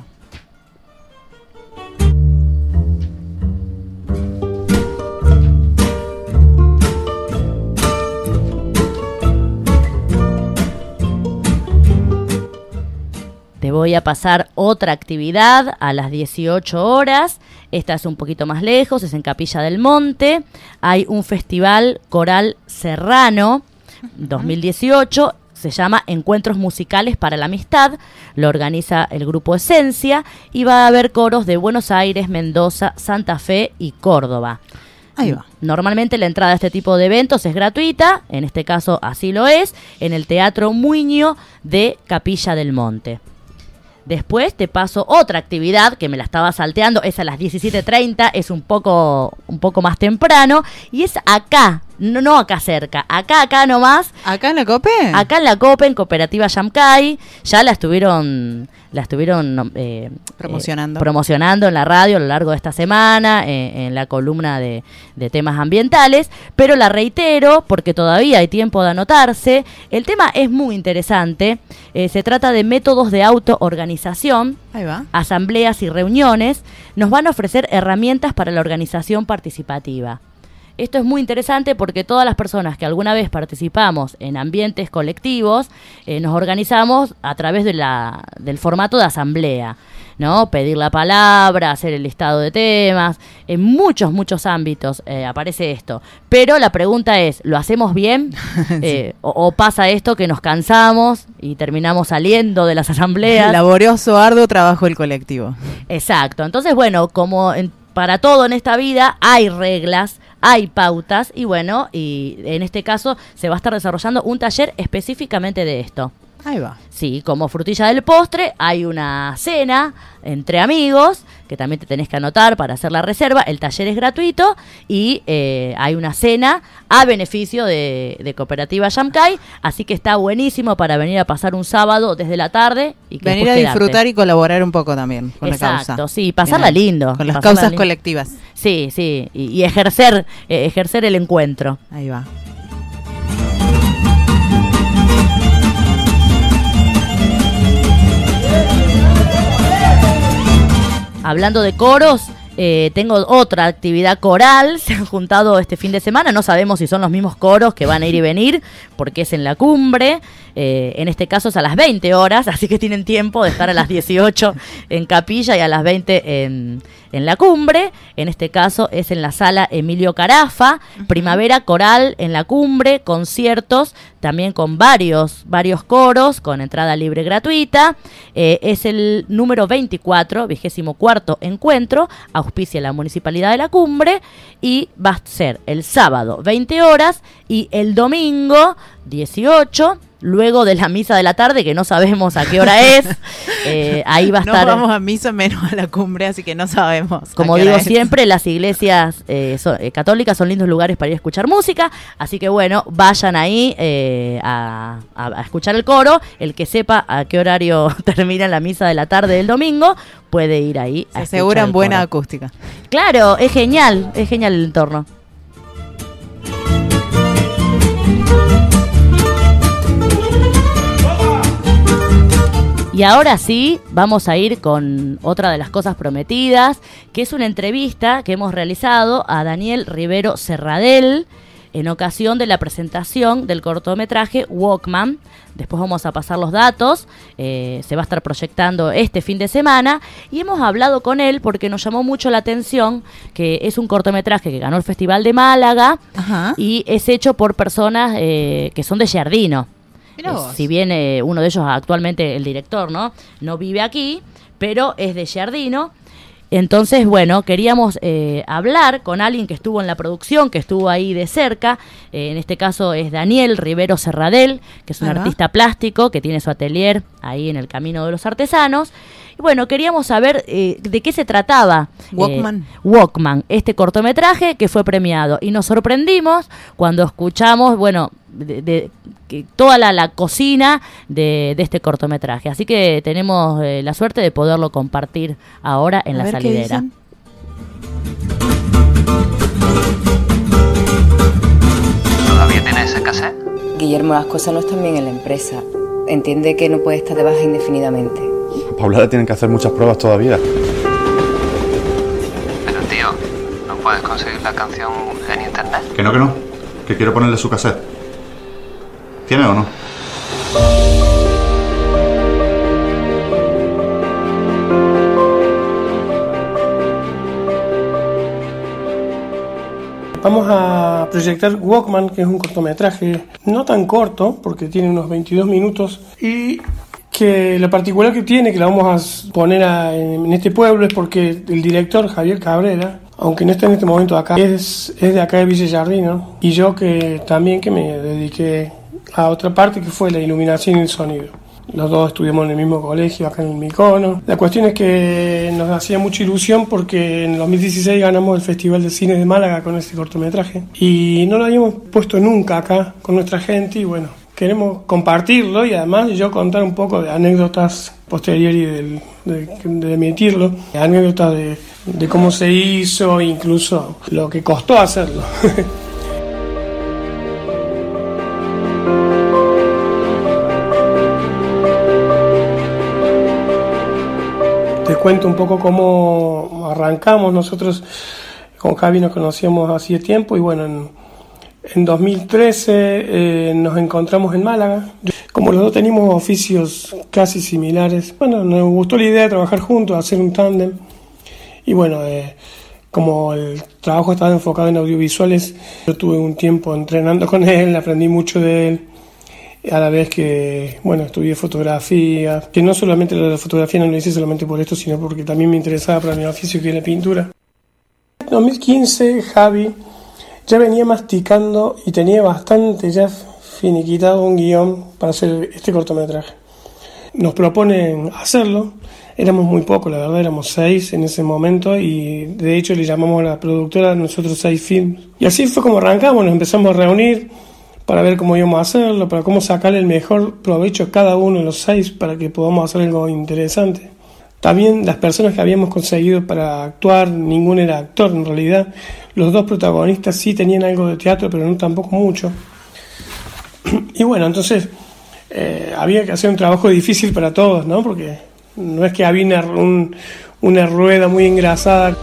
Te voy a pasar otra actividad a las 18 horas. Esta es un poquito más lejos, es en Capilla del Monte. Hay un festival coral serrano 2018. Se llama Encuentros Musicales para la Amistad, lo organiza el Grupo Esencia y va a haber coros de Buenos Aires, Mendoza, Santa Fe y Córdoba. Ahí va. Normalmente la entrada a este tipo de eventos es gratuita, en este caso así lo es, en el Teatro Muiño de Capilla del Monte. Después te paso otra actividad que me la estaba salteando, es a las 17:30, es un poco más temprano y es acá, no acá cerca, acá nomás. ¿Acá en la COPE? Acá en la COPE, en Cooperativa Yamcay, ya la estuvieron promocionando en la radio a lo largo de esta semana, en la columna de temas ambientales, pero la reitero porque todavía hay tiempo de anotarse. El tema es muy interesante, se trata de métodos de autoorganización, ahí va, asambleas y reuniones, nos van a ofrecer herramientas para la organización participativa. Esto es muy interesante porque todas las personas que alguna vez participamos en ambientes colectivos, nos organizamos a través del formato de asamblea, ¿no? Pedir la palabra, hacer el listado de temas, en muchos ámbitos aparece esto. Pero la pregunta es, ¿lo hacemos bien? Sí. O pasa esto que nos cansamos y terminamos saliendo de las asambleas. Laborioso, arduo trabajo del colectivo. Exacto. Entonces, bueno, como para todo en esta vida hay reglas, hay pautas y bueno, y en este caso se va a estar desarrollando un taller específicamente de esto. Ahí va. Sí, como frutilla del postre hay una cena entre amigos que también te tenés que anotar para hacer la reserva. El taller es gratuito y hay una cena a beneficio de Cooperativa Yamcay, así que está buenísimo para venir a pasar un sábado desde la tarde y que venir a disfrutar y colaborar un poco también con la causa. Exacto, sí, pasarla lindo. Con las causas colectivas. Sí, y ejercer el encuentro. Ahí va. Hablando de coros, tengo otra actividad coral, se han juntado este fin de semana, no sabemos si son los mismos coros que van a ir y venir, porque es en la cumbre, en este caso es a las 20 horas, así que tienen tiempo de estar a las 18 en Capilla y a las 20 en la cumbre. En este caso es en la sala Emilio Carafa, primavera coral en la cumbre, conciertos también con varios coros, con entrada libre gratuita. Es el número 24, 24º encuentro, auspicia la Municipalidad de la Cumbre y va a ser el sábado 20 horas y el domingo 18, luego de la misa de la tarde, que no sabemos a qué hora es. Ahí va a estar. No vamos a misa menos a la cumbre, así que no sabemos. Como digo siempre, las iglesias católicas son lindos lugares para ir a escuchar música, así que bueno, vayan ahí a escuchar el coro. El que sepa a qué horario termina la misa de la tarde del domingo puede ir ahí. Se aseguran buena acústica. Claro, es genial el entorno. Y ahora sí, vamos a ir con otra de las cosas prometidas, que es una entrevista que hemos realizado a Daniel Rivero Serradell en ocasión de la presentación del cortometraje Walkman. Después vamos a pasar los datos, se va a estar proyectando este fin de semana y hemos hablado con él porque nos llamó mucho la atención que es un cortometraje que ganó el Festival de Málaga. Ajá. Y es hecho por personas que son de Giardino. Si bien uno de ellos actualmente, el director, no vive aquí, pero es de Giardino. Entonces, bueno, queríamos hablar con alguien que estuvo en la producción, que estuvo ahí de cerca. En este caso es Daniel Rivero Serradell, que es un artista plástico que tiene su atelier ahí en el Camino de los Artesanos. Y bueno, queríamos saber de qué se trataba Walkman, este cortometraje que fue premiado. Y nos sorprendimos cuando escuchamos, bueno, de toda la cocina de este cortometraje. Así que tenemos la suerte de poderlo compartir ahora en la salidera. ¿Todavía tienes ese cassette? Guillermo, las cosas no están bien en la empresa. Entiende que no puede estar de baja indefinidamente. Paula le tienen que hacer muchas pruebas todavía. Pero tío, ¿no puedes conseguir la canción en internet? Que no, que quiero ponerle su cassette. ¿Tiene o no? vamos a proyectar Walkman, que es un cortometraje no tan corto, porque tiene unos 22 minutos, y que lo particular que tiene, que lo vamos a poner en este pueblo, es porque el director Javier Cabrera, aunque no está en este momento acá, es de acá de Villa Giardino, y yo que me dediqué a otra parte, que fue la iluminación y el sonido. Los dos estudiamos en el mismo colegio, acá en el Micono. La cuestión es que nos hacía mucha ilusión porque en el 2016 ganamos el Festival de Cine de Málaga con este cortometraje. Y no lo habíamos puesto nunca acá con nuestra gente y bueno, queremos compartirlo y además yo contar un poco de anécdotas posteriores de emitirlo. Anécdotas de cómo se hizo, incluso lo que costó hacerlo. Te cuento un poco cómo arrancamos. Nosotros con Javi nos conocíamos hacía tiempo y bueno, en 2013 nos encontramos en Málaga. Como los dos teníamos oficios casi similares, bueno, nos gustó la idea de trabajar juntos, hacer un tándem. Y bueno, como el trabajo estaba enfocado en audiovisuales, yo tuve un tiempo entrenando con él, aprendí mucho de él. A la vez que, bueno, estudié fotografía, que no solamente la fotografía no lo hice solamente por esto, sino porque también me interesaba para mi oficio, que es la pintura. En 2015, Javi ya venía masticando y tenía bastante ya finiquitado un guión para hacer este cortometraje. Nos proponen hacerlo, éramos muy pocos, la verdad, éramos 6 en ese momento y de hecho le llamamos a la productora a nosotros 6 films. Y así fue como arrancamos, nos empezamos a reunir para ver cómo íbamos a hacerlo, para cómo sacarle el mejor provecho a cada uno de los 6 para que podamos hacer algo interesante. También las personas que habíamos conseguido para actuar, ninguno era actor en realidad. Los 2 protagonistas sí tenían algo de teatro, pero no tampoco mucho. Y bueno, entonces había que hacer un trabajo difícil para todos, ¿no? Porque no es que había una rueda muy engrasada.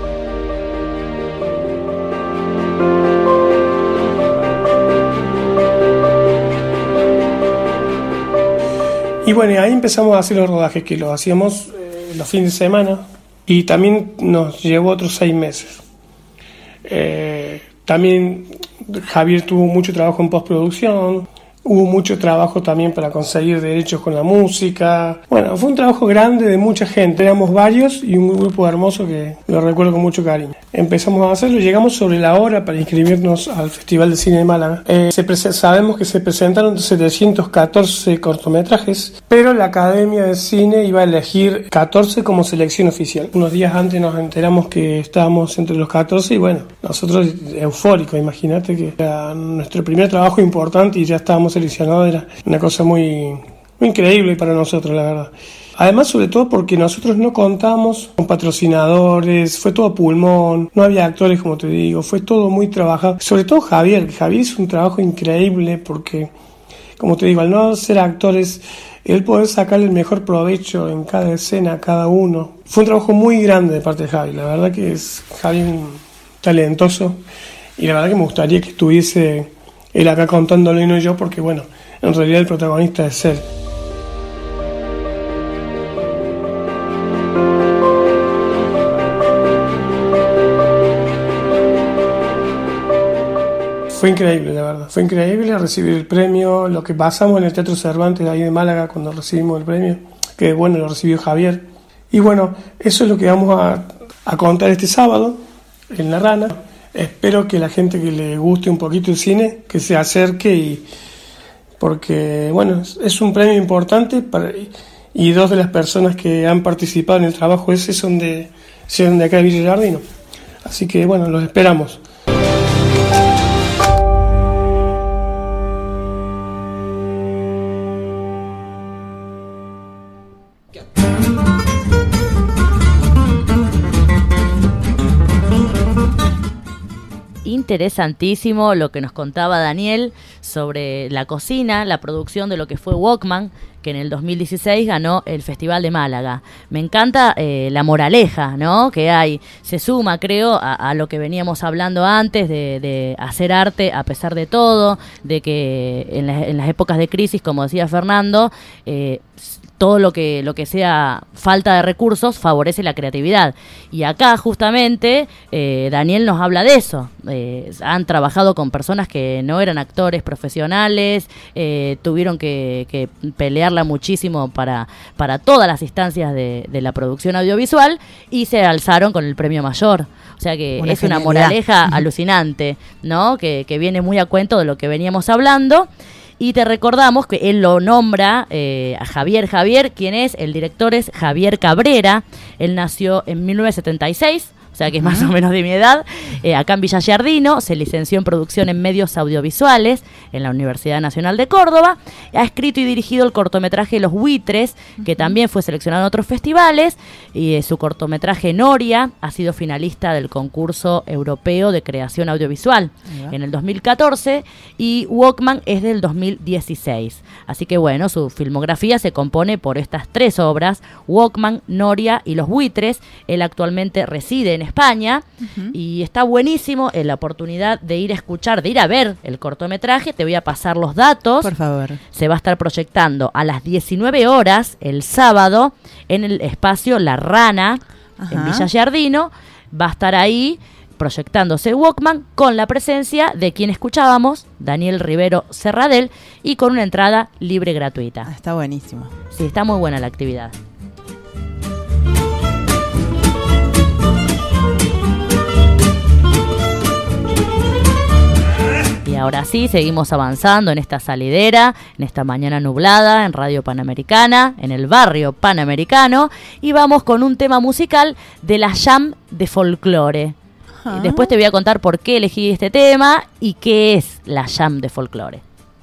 Y bueno, ahí empezamos a hacer los rodajes, que los hacíamos los fines de semana, y también nos llevó otros 6 meses. También Javier tuvo mucho trabajo en postproducción, hubo mucho trabajo también para conseguir derechos con la música. Bueno, fue un trabajo grande de mucha gente, éramos varios y un grupo hermoso que lo recuerdo con mucho cariño. Empezamos a hacerlo, llegamos sobre la hora para inscribirnos al Festival de Cine de Málaga. Sabemos que se presentaron 714 cortometrajes, pero la Academia de Cine iba a elegir 14 como selección oficial. Unos días antes nos enteramos que estábamos entre los 14 y bueno, nosotros eufóricos, imagínate que era nuestro primer trabajo importante y ya estábamos seleccionados, era una cosa muy increíble para nosotros, la verdad. Además, sobre todo porque nosotros no contamos con patrocinadores, fue todo pulmón, no había actores, como te digo, fue todo muy trabajado. Sobre todo Javier hizo un trabajo increíble porque, como te digo, al no ser actores, él poder sacarle el mejor provecho en cada escena, a cada uno. Fue un trabajo muy grande de parte de Javi, la verdad que es Javi un talentoso y la verdad que me gustaría que estuviese él acá contándolo y no yo, porque bueno, en realidad el protagonista es él. Fue increíble, la verdad. Fue increíble recibir el premio, lo que pasamos en el Teatro Cervantes de ahí de Málaga cuando recibimos el premio, que bueno, lo recibió Javier. Y bueno, eso es lo que vamos a contar este sábado en La Rana. Espero que la gente que le guste un poquito el cine, que se acerque porque bueno, es un premio importante y 2 de las personas que han participado en el trabajo ese son de acá de Villa Giardino. Así que bueno, los esperamos. Interesantísimo lo que nos contaba Daniel sobre la cocina, la producción de lo que fue Walkman, que en el 2016 ganó el Festival de Málaga. Me encanta la moraleja, ¿no?, que hay. Se suma, creo, a lo que veníamos hablando antes de hacer arte a pesar de todo, de que en las épocas de crisis, como decía Fernando, todo lo que sea falta de recursos favorece la creatividad. Y acá justamente Daniel nos habla de eso. Han trabajado con personas que no eran actores profesionales, tuvieron que pelearla muchísimo para todas las instancias de la producción audiovisual y se alzaron con el premio mayor. O sea que es una moraleja alucinante, ¿no? Que viene muy a cuento de lo que veníamos hablando. Y te recordamos que él lo nombra a Javier, quien es, el director es Javier Cabrera. Él nació en 1976, o sea que es más o menos de mi edad, acá en Villa Giardino. Se licenció en producción en medios audiovisuales en la Universidad Nacional de Córdoba. Ha escrito y dirigido el cortometraje Los Buitres, que también fue seleccionado en otros festivales, y su cortometraje Noria ha sido finalista del concurso europeo de creación audiovisual en el 2014, y Walkman es del 2016. Así que bueno, su filmografía se compone por estas 3 obras: Walkman, Noria y Los Buitres. Él actualmente reside en España y está buenísimo la oportunidad de ir a escuchar, de ir a ver el cortometraje. Te voy a pasar los datos. Por favor. Se va a estar proyectando a las 19 horas el sábado en el espacio La Rana, en Villa Giardino. Va a estar ahí proyectándose Walkman con la presencia de quien escuchábamos, Daniel Rivero Serradell, y con una entrada libre gratuita. Está buenísimo. Sí, está muy buena la actividad. Y ahora sí, seguimos avanzando en esta salidera, en esta mañana nublada, en Radio Panamericana, en el barrio panamericano, y vamos con un tema musical de la Jam de Folklore. Después te voy a contar por qué elegí este tema y qué es la Jam de Folklore.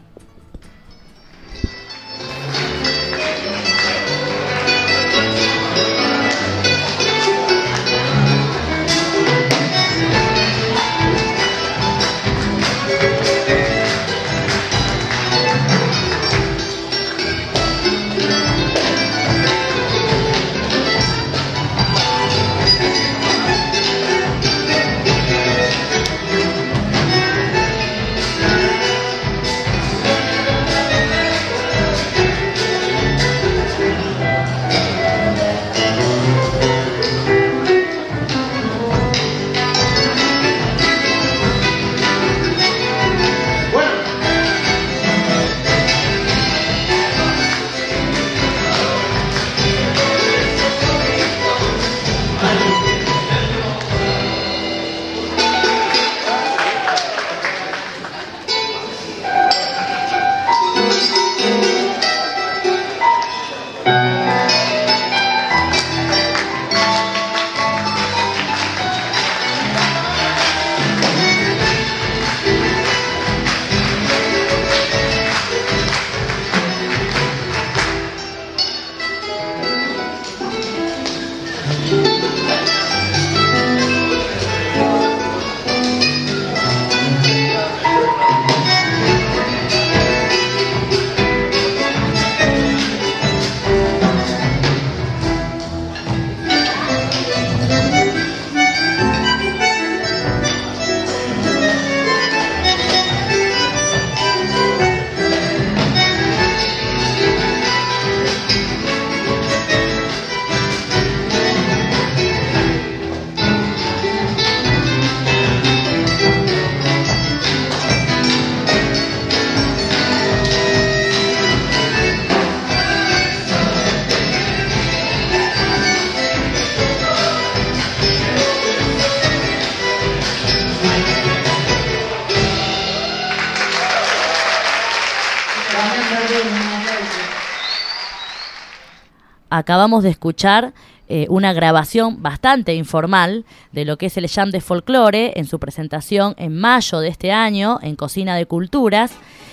Acabamos de escuchar una grabación bastante informal de lo que es el Jam de Folklore en su presentación en mayo de este año en Cocina de Culturas.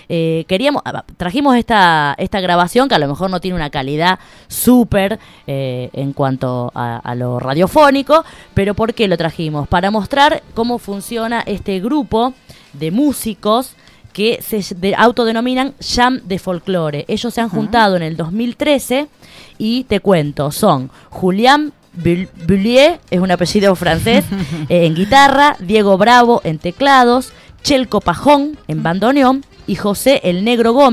Trajimos esta grabación que a lo mejor no tiene una calidad súper en cuanto a lo radiofónico, pero ¿por qué lo trajimos? Para mostrar cómo funciona este grupo de músicos que se autodenominan Jam de Folklore. Ellos se han juntado en el 2013 y te cuento, son Julián Bullier, es un apellido francés, en guitarra, Diego Bravo en teclados, Chelco Pajón en bandoneón y José el Negro Gómez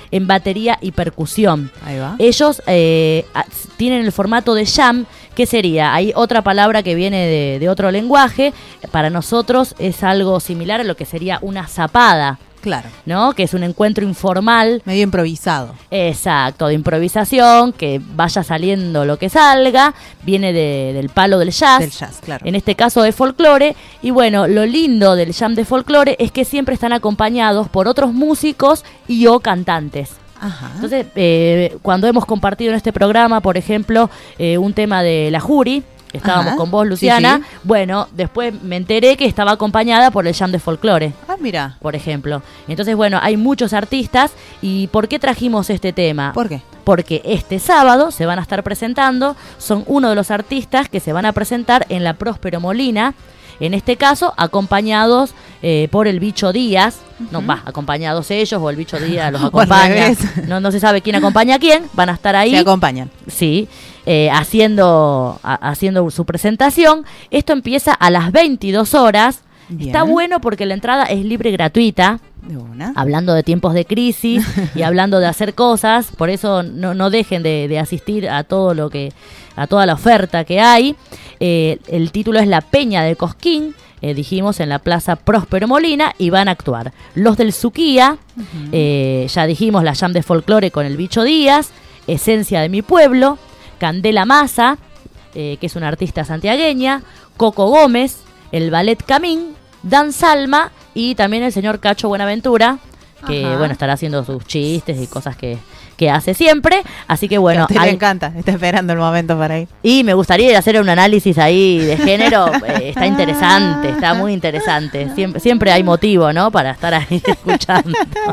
en batería y percusión. Ahí va. Ellos tienen el formato de jam, que sería, hay otra palabra que viene de otro lenguaje, para nosotros es algo similar a lo que sería una zapada. Claro. ¿No? Que es un encuentro informal. Medio improvisado. Exacto, de improvisación, que vaya saliendo lo que salga, viene del palo del jazz. Del jazz, claro. En este caso de folclore. Y bueno, lo lindo del jam de folclore es que siempre están acompañados por otros músicos y o cantantes. Ajá. Entonces, cuando hemos compartido en este programa, por ejemplo, un tema de La Jury, estábamos con vos, Luciana. Sí. Bueno, después me enteré que estaba acompañada por el jam de folclore. Ah, mira. Por ejemplo. Entonces, bueno, hay muchos artistas. ¿Y por qué trajimos este tema? ¿Por qué? Porque este sábado se van a estar presentando, son uno de los artistas que se van a presentar en la Próspero Molina. En este caso, acompañados por el Bicho Díaz. No, acompañados ellos o el Bicho Díaz los acompaña. No se sabe quién acompaña a quién. Van a estar ahí. Se acompañan. Sí, haciendo su presentación. Esto empieza a las 22 horas. Bien. Está bueno porque la entrada es libre y gratuita. De una. Hablando de tiempos de crisis y hablando de hacer cosas. Por eso no dejen de asistir a todo a toda la oferta que hay. El título es La Peña de Cosquín, dijimos en la Plaza Próspero Molina, y van a actuar los del Suquía, ya dijimos la jam de folclore con el Bicho Díaz, Esencia de mi Pueblo, Candela Massa, que es una artista santiagueña, Coco Gómez, el Ballet Camín, Dan Salma y también el señor Cacho Buenaventura, que bueno, estará haciendo sus chistes y cosas que hace siempre, así que bueno. A usted le encanta, está esperando el momento para ir. Y me gustaría hacer un análisis ahí de género, está interesante, está muy interesante, siempre hay motivo, ¿no?, para estar ahí escuchando.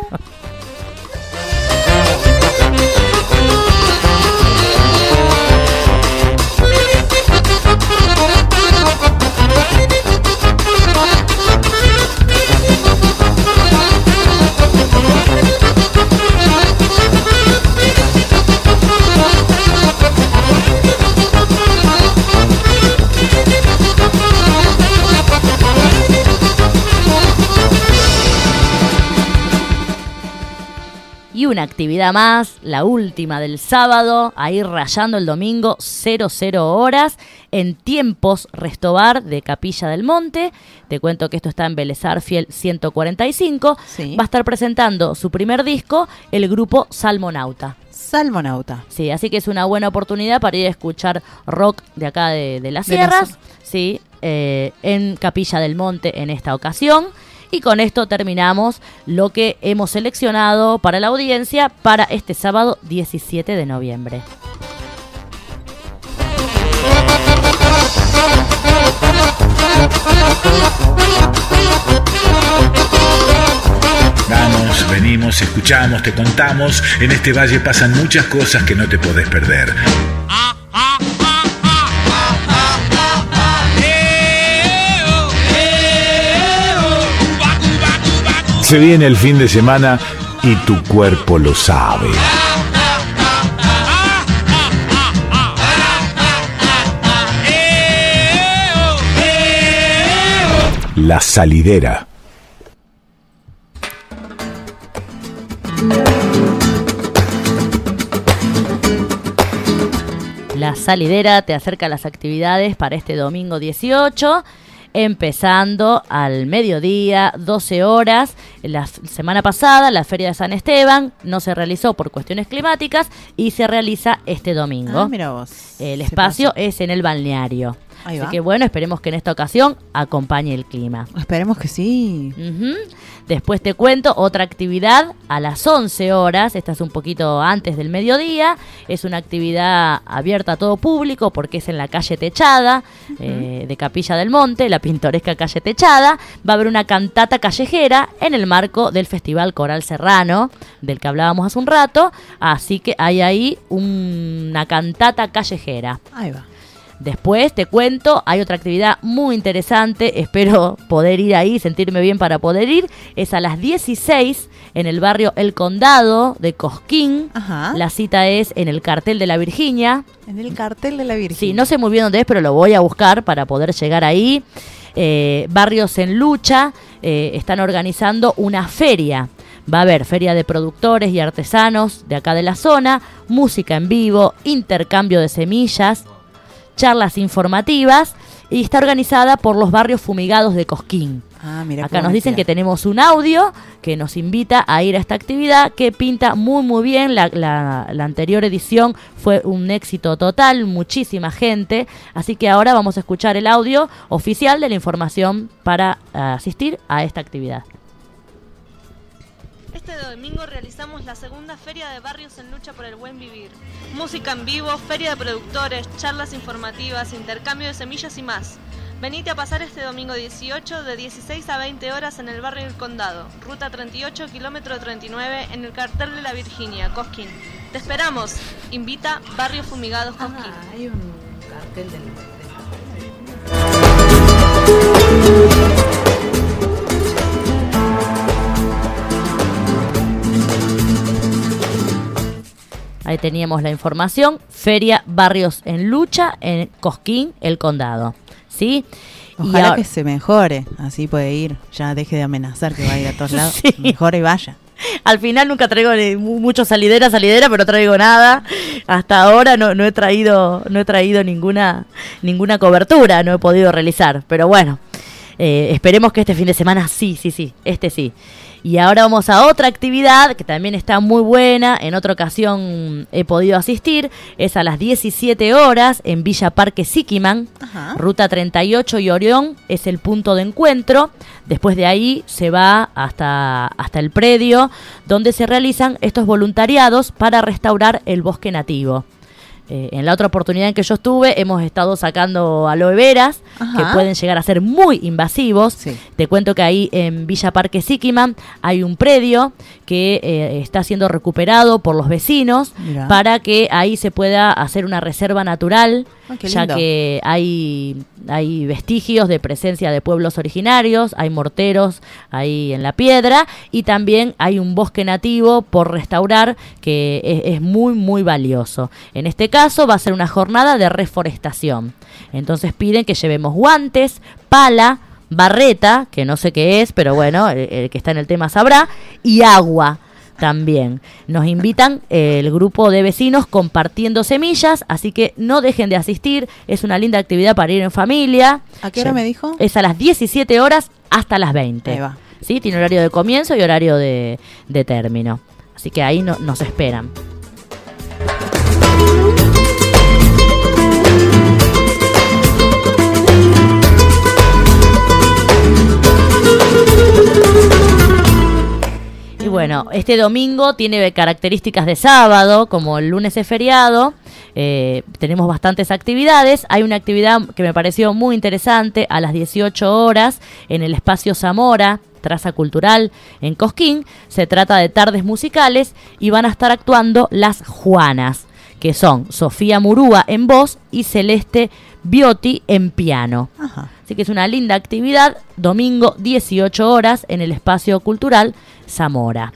Y una actividad más, la última del sábado, ahí rayando el domingo, 00 horas, en Tiempos Restobar de Capilla del Monte. Te cuento que esto está en Vélez Arfiel 145. Sí. Va a estar presentando su primer disco, el grupo Salmonauta. Salmonauta. Sí, así que es una buena oportunidad para ir a escuchar rock de acá de las sierras. Sí, en Capilla del Monte en esta ocasión. Y con esto terminamos lo que hemos seleccionado para la audiencia para este sábado 17 de noviembre. Vamos, venimos, escuchamos, te contamos. En este valle pasan muchas cosas que no te podés perder. Se viene el fin de semana y tu cuerpo lo sabe. La Salidera. La Salidera te acerca a las actividades para este domingo 18. Empezando al mediodía, 12 horas. La semana pasada la Feria de San Esteban no se realizó por cuestiones climáticas y se realiza este domingo. Ah, mira vos. El espacio es en el balneario. Ahí Así va. que bueno, esperemos que en esta ocasión acompañe el clima. Esperemos que sí. Después te cuento otra actividad a las 11 horas, esta es un poquito antes del mediodía, es una actividad abierta a todo público porque es en la calle Techada de Capilla del Monte, la pintoresca calle Techada. Va a haber una cantata callejera en el marco del Festival Coral Serrano, del que hablábamos hace un rato, así que hay ahí una cantata callejera. Ahí va. Después te cuento, hay otra actividad muy interesante, espero poder ir ahí, sentirme bien para poder ir. Es a las 16 en el barrio El Condado de Cosquín. Ajá. La cita es en el Cartel de la Virginia. En el Cartel de la Virginia. Sí, no sé muy bien dónde es, pero lo voy a buscar para poder llegar ahí. Barrios en Lucha están organizando una feria Va a haber feria de productores y artesanos de acá de la zona, música en vivo, intercambio de semillas, charlas informativas, y está organizada por los barrios fumigados de Cosquín. Mira, acá nos dicen que tenemos un audio que nos invita a ir a esta actividad que pinta muy muy bien. La anterior edición fue un éxito total, muchísima gente, así que ahora vamos a escuchar el audio oficial de la información para asistir a esta actividad. Este domingo realizamos la segunda Feria de Barrios en Lucha por el Buen Vivir. Música en vivo, feria de productores, charlas informativas, intercambio de semillas y más. Venite a pasar este domingo 18 de 16 a 20 horas en el barrio El Condado, ruta 38, kilómetro 39, en el cartel de la Virginia, Cosquín. Te esperamos. Invita Barrios Fumigados Cosquín. Hay un cartel del... Ahí teníamos la información. Feria Barrios en Lucha en Cosquín, El Condado. ¿Sí? Ojalá ahora, que se mejore, así puede ir, ya deje de amenazar que va a ir a todos lados, sí. Mejore y vaya. Al final nunca traigo mucho salidera, pero no traigo nada. Hasta ahora no he traído ninguna cobertura, no he podido realizar, pero bueno, esperemos que este fin de semana sí, este sí. Y ahora vamos a otra actividad que también está muy buena, en otra ocasión he podido asistir, es a las 17 horas en Villa Parque Siquiman, ruta 38 y Orión, es el punto de encuentro. Después de ahí se va hasta el predio donde se realizan estos voluntariados para restaurar el bosque nativo. En la otra oportunidad en que yo estuve, hemos estado sacando aloe veras, que pueden llegar a ser muy invasivos. Sí. Te cuento que ahí en Villa Parque Siquiman hay un predio que está siendo recuperado por los vecinos. Mirá. Para que ahí se pueda hacer una reserva natural, ya que hay vestigios de presencia de pueblos originarios, hay morteros ahí en la piedra y también hay un bosque nativo por restaurar que es muy muy valioso. En este caso va a ser una jornada de reforestación. Entonces piden que llevemos guantes, pala, barreta, que no sé qué es, pero bueno, el que está en el tema sabrá, y agua también. Nos invitan el grupo de vecinos compartiendo semillas, así que no dejen de asistir, es una linda actividad para ir en familia. ¿A qué hora me dijo? Es a las 17 horas hasta las 20. Ahí va. ¿Sí? Tiene horario de comienzo y horario de término, así que ahí nos esperan. Y bueno, este domingo tiene características de sábado, como el lunes es feriado, tenemos bastantes actividades. Hay una actividad que me pareció muy interesante a las 18 horas en el espacio Zamora, Traza Cultural en Cosquín. Se trata de tardes musicales y van a estar actuando las Juanas, que son Sofía Murúa en voz y Celeste Biotti en piano. Así que es una linda actividad, domingo 18 horas en el espacio cultural Zamora.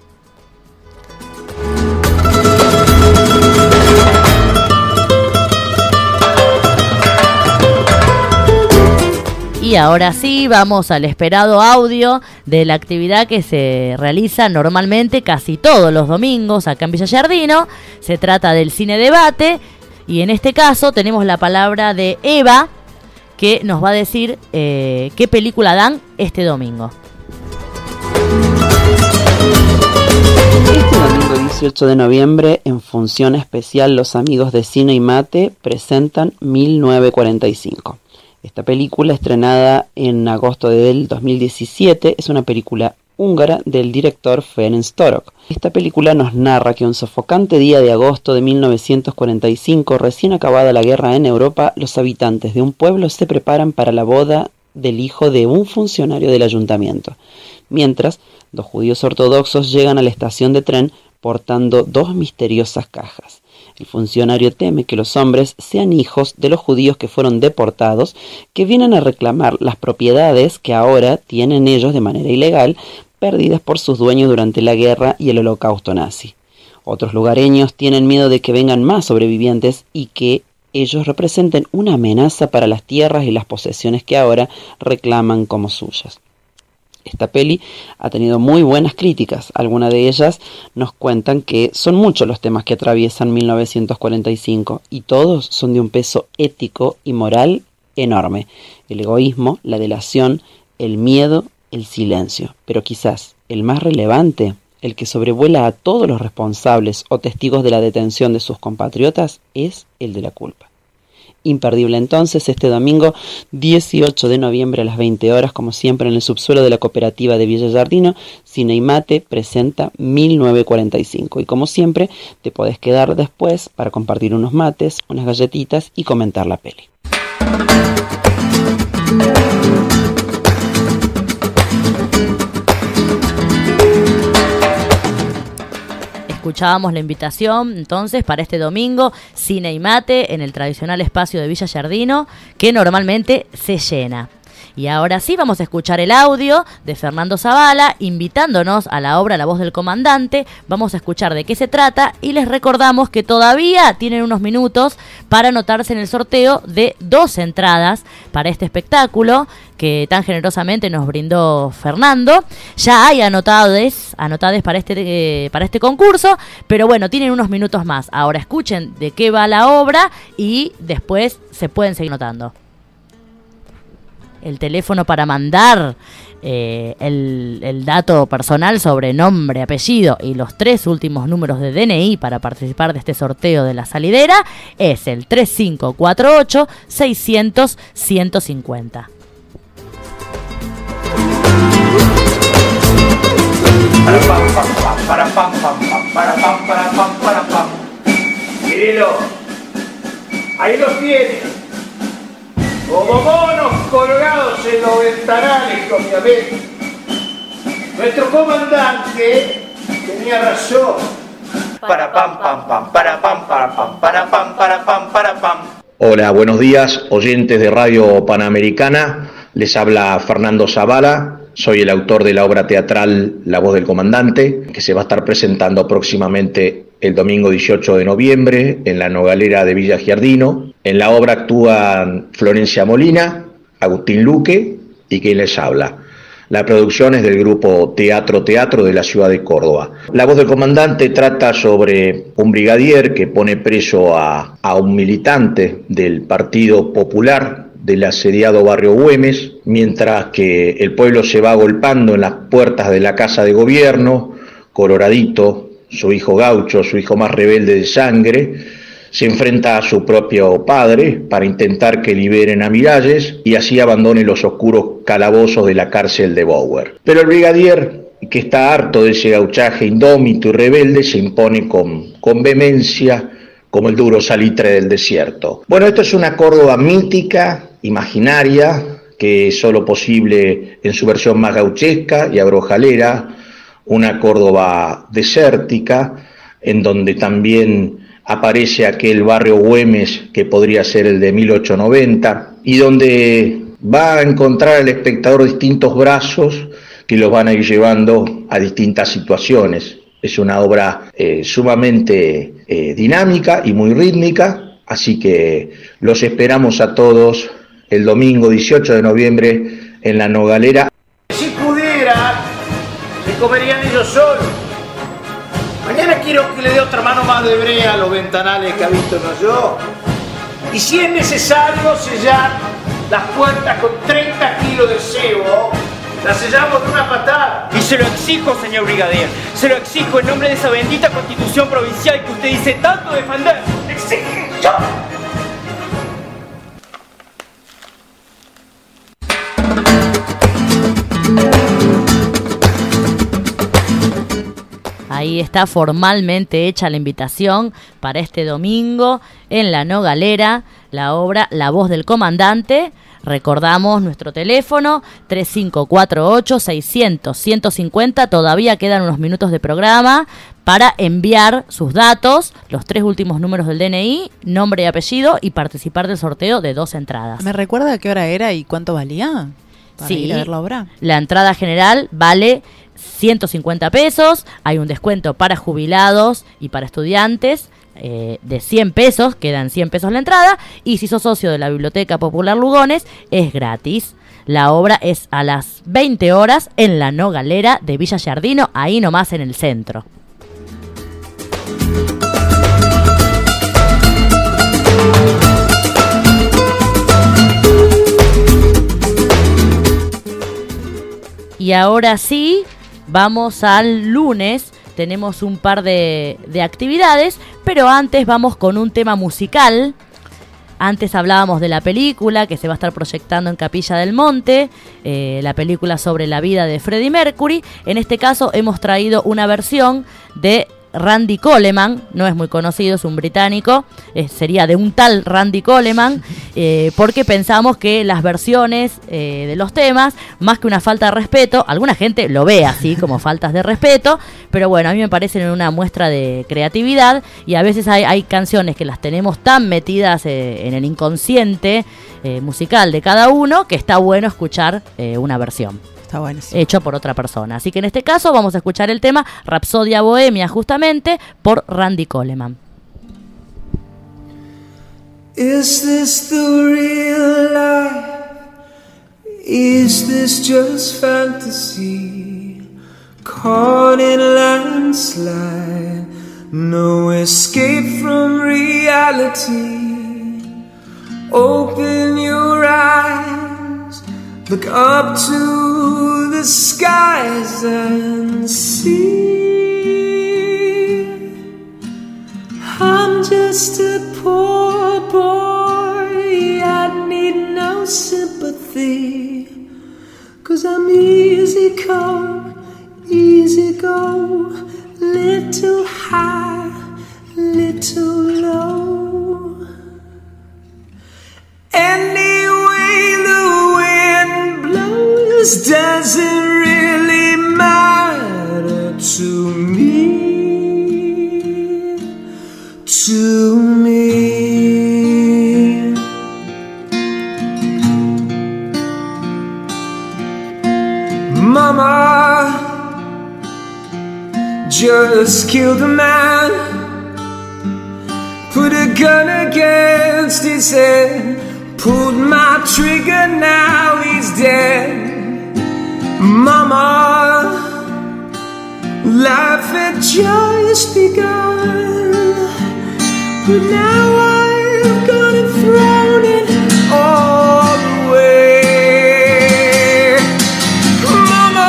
Y ahora sí, vamos al esperado audio de la actividad que se realiza normalmente casi todos los domingos acá en Villa Giardino. Se trata del Cine Debate y en este caso tenemos la palabra de Eva, que nos va a decir qué película dan este domingo. Este domingo 18 de noviembre, en función especial, los amigos de Cine y Mate presentan 1945. Esta película, estrenada en agosto del 2017, es una película húngara del director Ferenc Torok. Esta película nos narra que un sofocante día de agosto de 1945, recién acabada la guerra en Europa, los habitantes de un pueblo se preparan para la boda del hijo de un funcionario del ayuntamiento. Mientras, los judíos ortodoxos llegan a la estación de tren portando dos misteriosas cajas. El funcionario teme que los hombres sean hijos de los judíos que fueron deportados, que vienen a reclamar las propiedades que ahora tienen ellos de manera ilegal, perdidas por sus dueños durante la guerra y el holocausto nazi. Otros lugareños tienen miedo de que vengan más sobrevivientes y que ellos representen una amenaza para las tierras y las posesiones que ahora reclaman como suyas. Esta peli ha tenido muy buenas críticas. Algunas de ellas nos cuentan que son muchos los temas que atraviesan 1945 y todos son de un peso ético y moral enorme. El egoísmo, la delación, el miedo, el silencio. Pero quizás el más relevante, el que sobrevuela a todos los responsables o testigos de la detención de sus compatriotas, es el de la culpa. Imperdible entonces este domingo 18 de noviembre a las 20 horas, como siempre en el subsuelo de la cooperativa de Villa Giardino, Cine y Mate presenta 1945 y como siempre te podés quedar después para compartir unos mates, unas galletitas y comentar la peli. Escuchábamos la invitación entonces para este domingo, Cine y Mate en el tradicional espacio de Villa Giardino, que normalmente se llena. Y ahora sí vamos a escuchar el audio de Fernando Zavala invitándonos a la obra La Voz del Comandante. Vamos a escuchar de qué se trata y les recordamos que todavía tienen unos minutos para anotarse en el sorteo de 2 entradas para este espectáculo que tan generosamente nos brindó Fernando. Ya hay anotades para este concurso, pero bueno, tienen unos minutos más. Ahora escuchen de qué va la obra y después se pueden seguir anotando. El teléfono para mandar el dato personal sobre nombre, apellido y los 3 últimos números de DNI para participar de este sorteo de la salidera es el 3548 600 150. Querido, ahí los tienes. Como monos colgados en los ventanales, obviamente. Nuestro comandante tenía razón. Para pam pam pam, para pam para pam, para pam para pam para pam. Hola, buenos días, oyentes de Radio Panamericana. Les habla Fernando Zavala. Soy el autor de la obra teatral La Voz del Comandante, que se va a estar presentando próximamente el domingo 18 de noviembre en la Nogalera de Villa Giardino. En la obra actúan Florencia Molina, Agustín Luque y quien les habla. La producción es del grupo Teatro de la ciudad de Córdoba. La Voz del Comandante trata sobre un brigadier que pone preso a un militante del Partido Popular del asediado barrio Güemes, mientras que el pueblo se va agolpando en las puertas de la casa de gobierno. Coloradito, su hijo gaucho, su hijo más rebelde de sangre, se enfrenta a su propio padre para intentar que liberen a Miralles y así abandone los oscuros calabozos de la cárcel de Bower. Pero el brigadier, que está harto de ese gauchaje indómito y rebelde, se impone con vehemencia como el duro salitre del desierto. Bueno, esto es una Córdoba mítica, imaginaria, que es solo posible en su versión más gauchesca y agrojalera, una Córdoba desértica, en donde también aparece aquel barrio Güemes que podría ser el de 1890, y donde va a encontrar al espectador distintos brazos que los van a ir llevando a distintas situaciones. Es una obra sumamente dinámica y muy rítmica, así que los esperamos a todos el domingo 18 de noviembre en la Nogalera. Si pudiera, se comerían ellos solos. Mañana quiero que le dé otra mano más de brea a los ventanales que ha visto yo. Y si es necesario sellar las puertas con 30 kilos de cebo, las sellamos de una patada. Y se lo exijo, señor brigadier. Se lo exijo en nombre de esa bendita constitución provincial que usted dice tanto defender. ¡Exige yo! Ahí está formalmente hecha la invitación para este domingo en la Nogalera, la obra La Voz del Comandante. Recordamos nuestro teléfono 3548 600 150. Todavía quedan unos minutos de programa para enviar sus datos, los 3 últimos números del DNI, nombre y apellido, y participar del sorteo de 2 entradas. ¿Me recuerda a qué hora era y cuánto valía para ir a ver la obra? La entrada general vale 150 pesos, hay un descuento para jubilados y para estudiantes de 100 pesos, quedan 100 pesos la entrada, y si sos socio de la Biblioteca Popular Lugones es gratis. La obra es a las 20 horas en la Nogalera de Villa Giardino, ahí nomás en el centro. Y ahora sí, vamos al lunes. Tenemos un par de actividades, pero antes vamos con un tema musical. Antes hablábamos de la película que se va a estar proyectando en Capilla del Monte, la película sobre la vida de Freddie Mercury. En este caso hemos traído una versión de Randy Coleman, no es muy conocido, es un británico, sería de un tal Randy Coleman, porque pensamos que las versiones de los temas, más que una falta de respeto, alguna gente lo ve así como faltas de respeto, pero bueno, a mí me parecen una muestra de creatividad, y a veces hay canciones que las tenemos tan metidas en el inconsciente musical de cada uno, que está bueno escuchar una versión. Está buenísimo. Hecho por otra persona. Así que en este caso vamos a escuchar el tema Rapsodia Bohemia, justamente por Randy Coleman. Is this the real life? Is this just fantasy? Caught in a landslide, no escape from reality. Open your eyes, look up to the skies and see. I'm just a poor boy, I need no sympathy, 'cause I'm easy come, easy go, little high, little low. Anyway the wind blows doesn't really matter to me, to me. Mama just killed a man, put a gun against his head, pulled my trigger, now he's dead. Mama, life had just begun, but now I've got it thrown in all the way. Mama,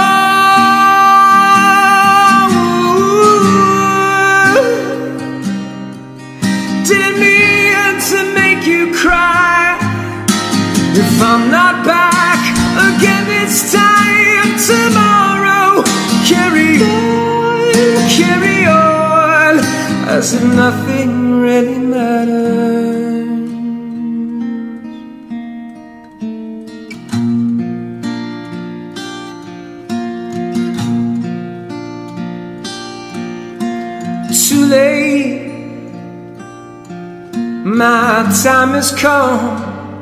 didn't mean to make you cry. If I'm not back again this time tomorrow, carry on, as if nothing really matters. Too late, my time has come.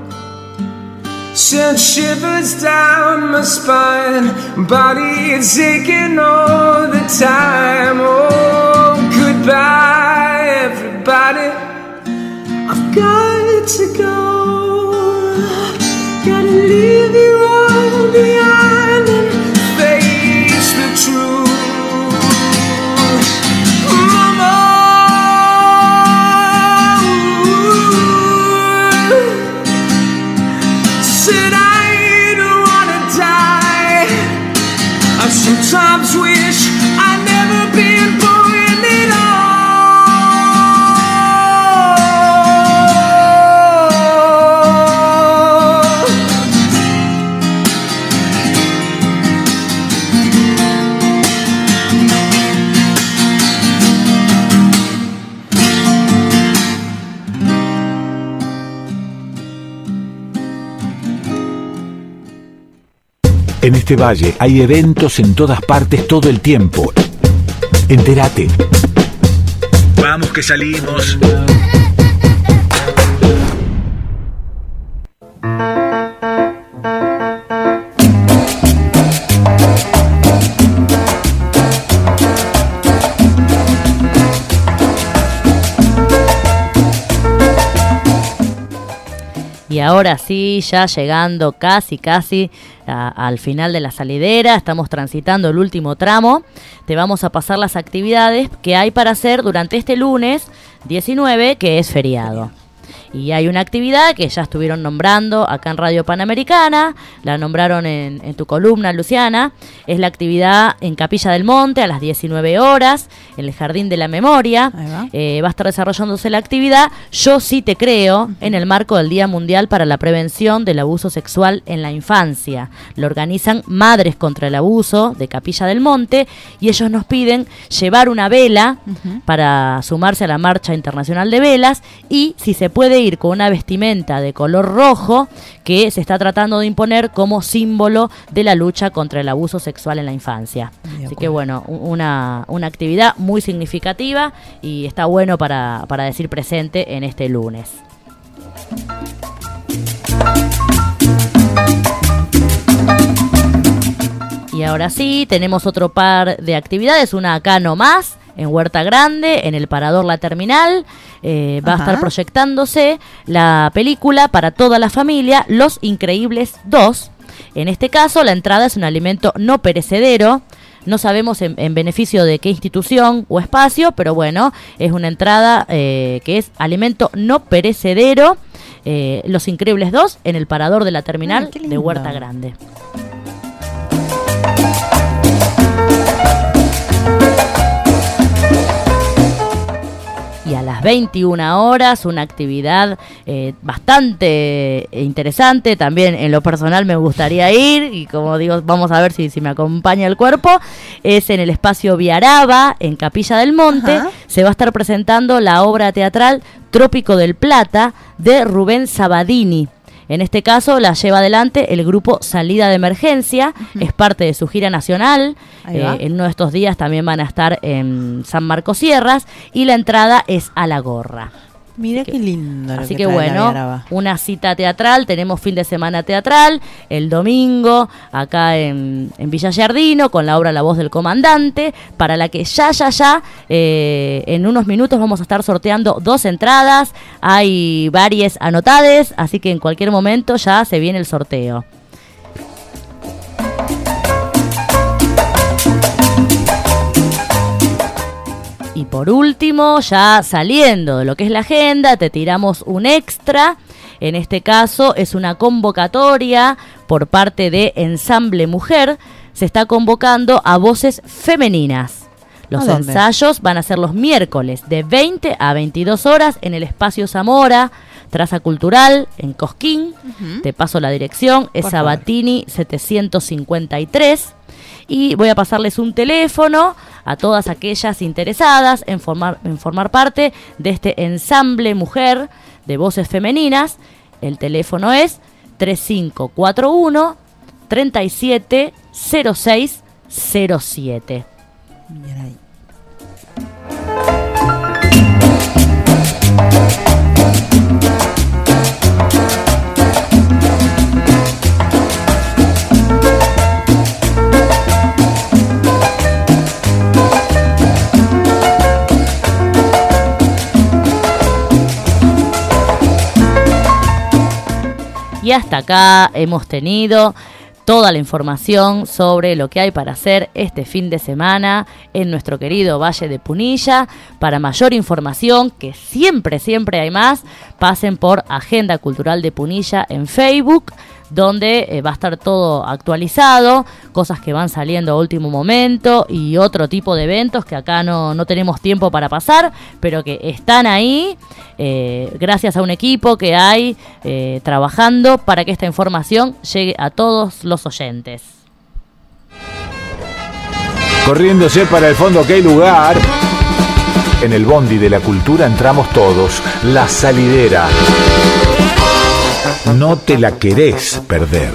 Sent shivers down my spine, body is aching all the time. Oh, goodbye everybody, I've got to go. Gotta leave you all behind and face the truth. Sometimes wish I'd never been born at En este valle hay eventos en todas partes todo el tiempo. Entérate. Vamos que salimos. Y Y ahora sí, ya llegando casi al final de la salidera, estamos transitando el último tramo. Te vamos a pasar las actividades que hay para hacer durante este lunes 19, que es feriado. Y hay una actividad que ya estuvieron nombrando acá en Radio Panamericana, la nombraron en tu columna, Luciana, es la actividad en Capilla del Monte a las 19 horas, en el Jardín de la Memoria. Va a estar desarrollándose la actividad Yo sí te creo, en el marco del Día Mundial para la Prevención del Abuso Sexual en la Infancia. Lo organizan Madres contra el Abuso de Capilla del Monte y ellos nos piden llevar una vela para sumarse a la Marcha Internacional de Velas y si se puede ir con una vestimenta de color rojo que se está tratando de imponer como símbolo de la lucha contra el abuso sexual en la infancia. Así que bueno, una actividad muy significativa y está bueno para decir presente en este lunes. Y ahora sí, tenemos otro par de actividades, una acá nomás, en Huerta Grande, en el Parador La Terminal. Va a estar proyectándose la película para toda la familia, Los Increíbles 2. En este caso, la entrada es un alimento no perecedero. No sabemos en beneficio de qué institución o espacio, pero bueno, es una entrada que es alimento no perecedero. Los Increíbles 2 en el Parador de La Terminal de Huerta Grande. Y a las 21 horas, una actividad bastante interesante. También en lo personal me gustaría ir. Y como digo, vamos a ver si me acompaña el cuerpo. Es en el espacio Viaraba, en Capilla del Monte. Se va a estar presentando la obra teatral Trópico del Plata de Rubén Sabadini. En este caso la lleva adelante el grupo Salida de Emergencia, es parte de su gira nacional. En uno de estos días también van a estar en San Marcos Sierras y la entrada es a la gorra. Mira qué lindo. Así que bueno, una cita teatral, tenemos fin de semana teatral, el domingo acá en Villa Giardino con la obra La Voz del Comandante, para la que ya en unos minutos vamos a estar sorteando 2 entradas, hay varias anotadas, así que en cualquier momento ya se viene el sorteo. Y por último, ya saliendo de lo que es la agenda, te tiramos un extra. En este caso es una convocatoria por parte de Ensamble Mujer. Se está convocando a voces femeninas. Los ensayos van a ser los miércoles de 20 a 22 horas en el Espacio Zamora, Traza Cultural, en Cosquín. Te paso la dirección, es Sabatini 753. Y voy a pasarles un teléfono a todas aquellas interesadas en formar parte de este ensamble mujer de voces femeninas. El teléfono es 3541 370607. Mira ahí. Y hasta acá hemos tenido toda la información sobre lo que hay para hacer este fin de semana en nuestro querido Valle de Punilla. Para mayor información, que siempre hay más, pasen por Agenda Cultural de Punilla en Facebook, donde va a estar todo actualizado, cosas que van saliendo a último momento y otro tipo de eventos que acá no tenemos tiempo para pasar, pero que están ahí gracias a un equipo que hay trabajando para que esta información llegue a todos los oyentes. Corriéndose para el fondo, que hay lugar. En el bondi de la cultura entramos todos, la salidera. No te la querés perder.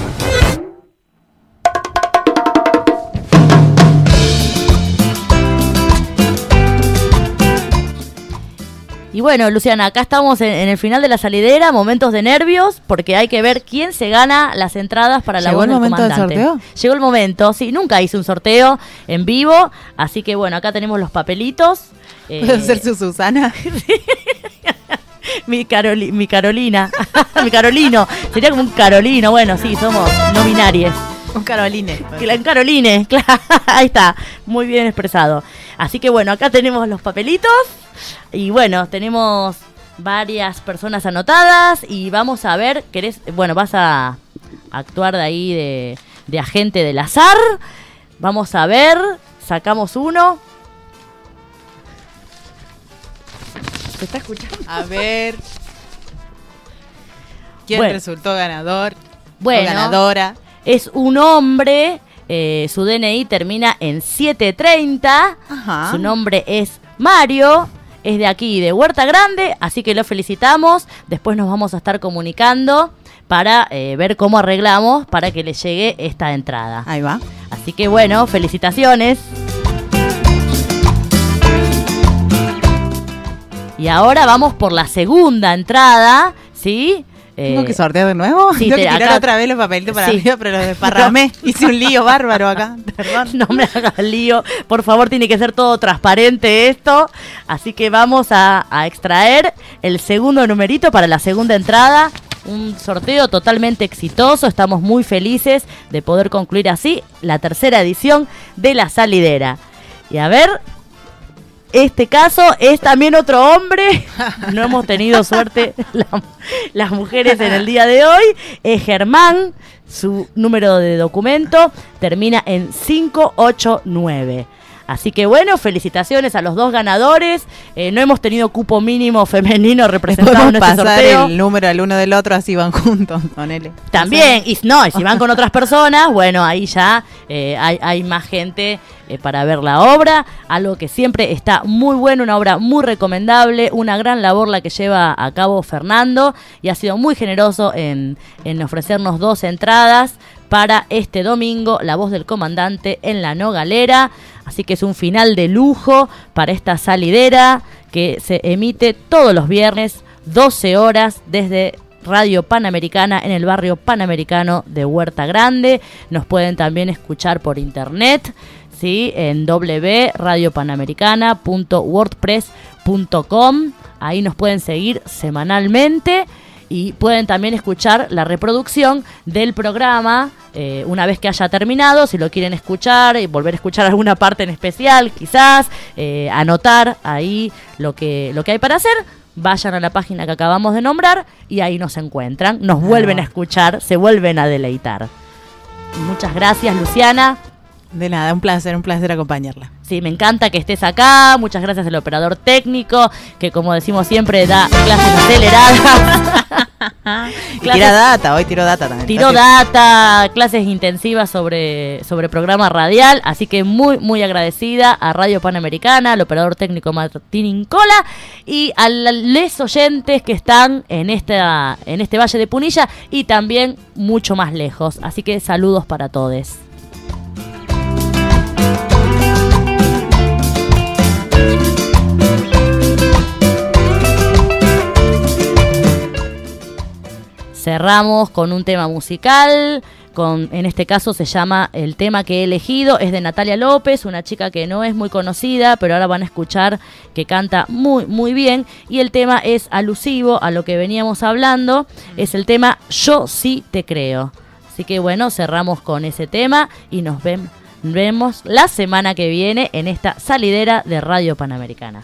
Y bueno, Luciana, acá estamos en el final de la salidera, momentos de nervios, porque hay que ver quién se gana las entradas para la voz del comandante. ¿Llegó el momento del sorteo? Llegó el momento, sí, nunca hice un sorteo en vivo, así que bueno, acá tenemos los papelitos. ¿Puedo ser su Susana? Mi Carolina. Mi Carolino. Sería como un Carolino. Bueno, sí, somos no binarios. Un Caroline. Un Caroline, claro. Ahí está. Muy bien expresado. Así que bueno, acá tenemos los papelitos. Y bueno, tenemos varias personas anotadas. Y vamos a ver, bueno, vas a actuar de ahí de agente del azar. Vamos a ver. Sacamos uno. ¿Se está escuchando? A ver. ¿Quién resultó ganador? Bueno, o ganadora. Es un hombre. Su DNI termina en 730. Ajá. Su nombre es Mario. Es de aquí, de Huerta Grande. Así que lo felicitamos. Después nos vamos a estar comunicando para ver cómo arreglamos para que le llegue esta entrada. Ahí va. Así que bueno, felicitaciones. Y ahora vamos por la segunda entrada, ¿sí? ¿Tengo que sortear de nuevo? Sí, tengo que tirar otra vez los papelitos para arriba, pero los desparramé. Hice un lío bárbaro acá, perdón. No me hagas lío, por favor, tiene que ser todo transparente esto. Así que vamos a extraer el segundo numerito para la segunda entrada. Un sorteo totalmente exitoso, estamos muy felices de poder concluir así la tercera edición de La Salidera. Y a ver, este caso es también otro hombre, no hemos tenido suerte las mujeres en el día de hoy, es Germán, su número de documento termina en 589. Así que bueno, felicitaciones a los dos ganadores. No hemos tenido cupo mínimo femenino representado en este sorteo. Podemos pasar el número al uno del otro, así van juntos, ponele. También, y si van con otras personas, bueno, ahí ya hay más gente para ver la obra. Algo que siempre está muy bueno, una obra muy recomendable, una gran labor la que lleva a cabo Fernando, y ha sido muy generoso en ofrecernos 2 entradas para este domingo, La Voz del Comandante en la Nogalera. Así que es un final de lujo para esta salidera que se emite todos los viernes, 12 horas, desde Radio Panamericana en el barrio panamericano de Huerta Grande. Nos pueden también escuchar por internet, ¿sí? En www.radiopanamericana.wordpress.com. Ahí nos pueden seguir semanalmente. Y pueden también escuchar la reproducción del programa una vez que haya terminado, si lo quieren escuchar y volver a escuchar alguna parte en especial, quizás anotar ahí lo que hay para hacer. Vayan a la página que acabamos de nombrar y ahí nos encuentran, nos vuelven a escuchar, se vuelven a deleitar. Muchas gracias, Luciana. De nada, un placer acompañarla. Sí, me encanta que estés acá. Muchas gracias al operador técnico, que como decimos siempre, da clases aceleradas. Hoy tiró data también. Tiró data, clases intensivas sobre programa radial. Así que muy, muy agradecida a Radio Panamericana, al operador técnico Martín Incola y a los oyentes que están en este Valle de Punilla y también mucho más lejos. Así que saludos para todos. Cerramos con un tema musical, en este caso se llama, el tema que he elegido es de Natalia López, una chica que no es muy conocida, pero ahora van a escuchar que canta muy, muy bien, y el tema es alusivo a lo que veníamos hablando, es el tema Yo sí te creo. Así que bueno, cerramos con ese tema y nos vemos la semana que viene en esta salidera de Radio Panamericana.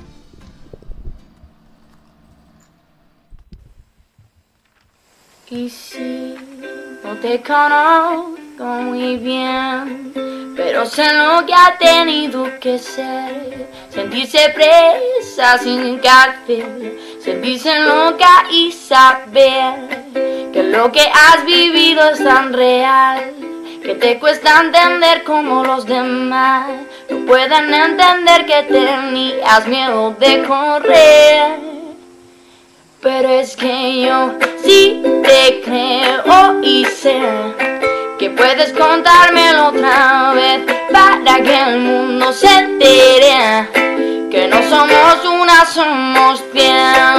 Y si no te conozco muy bien, pero sé lo que ha tenido que ser, sentirse presa sin cárcel, sentirse loca y saber que lo que has vivido es tan real, que te cuesta entender como los demás no pueden entender que tenías miedo de correr. Pero es que yo sí te creo y sé que puedes contármelo otra vez para que el mundo se entere que no somos una, somos 100.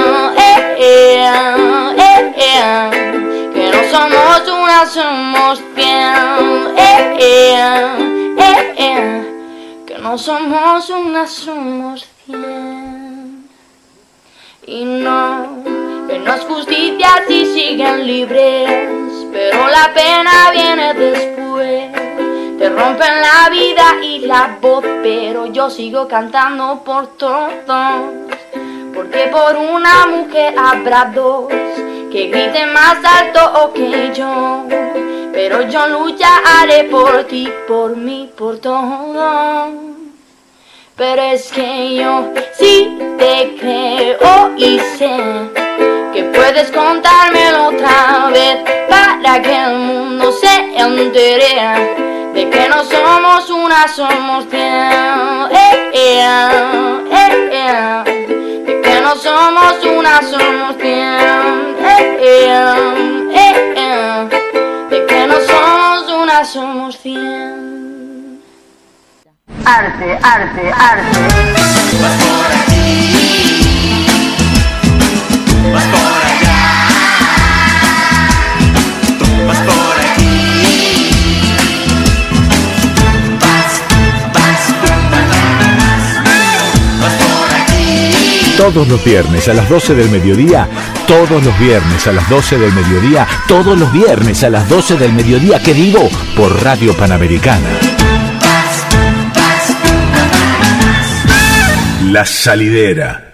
Que no somos una, somos 100. Que no somos una, somos 100. Y no que no es justicia si siguen libres, pero la pena viene después. Te rompen la vida y la voz, pero yo sigo cantando por todos, porque por una mujer habrá dos que griten más alto que yo, pero yo lucharé por ti, por mí, por todo. Pero es que yo sí te creo y sé que puedes contármelo otra vez para que el mundo se entere de que no somos una, somos 10. De que no somos una, somos 10. De que no somos una, somos 100. Arte, arte, arte. Vas por aquí, vas por allá, vas por aquí, vas por aquí. Todos los viernes a las 12 del mediodía, todos los viernes a las 12 del mediodía, todos los viernes a las 12 del mediodía, que digo, por Radio Panamericana. La Salidera.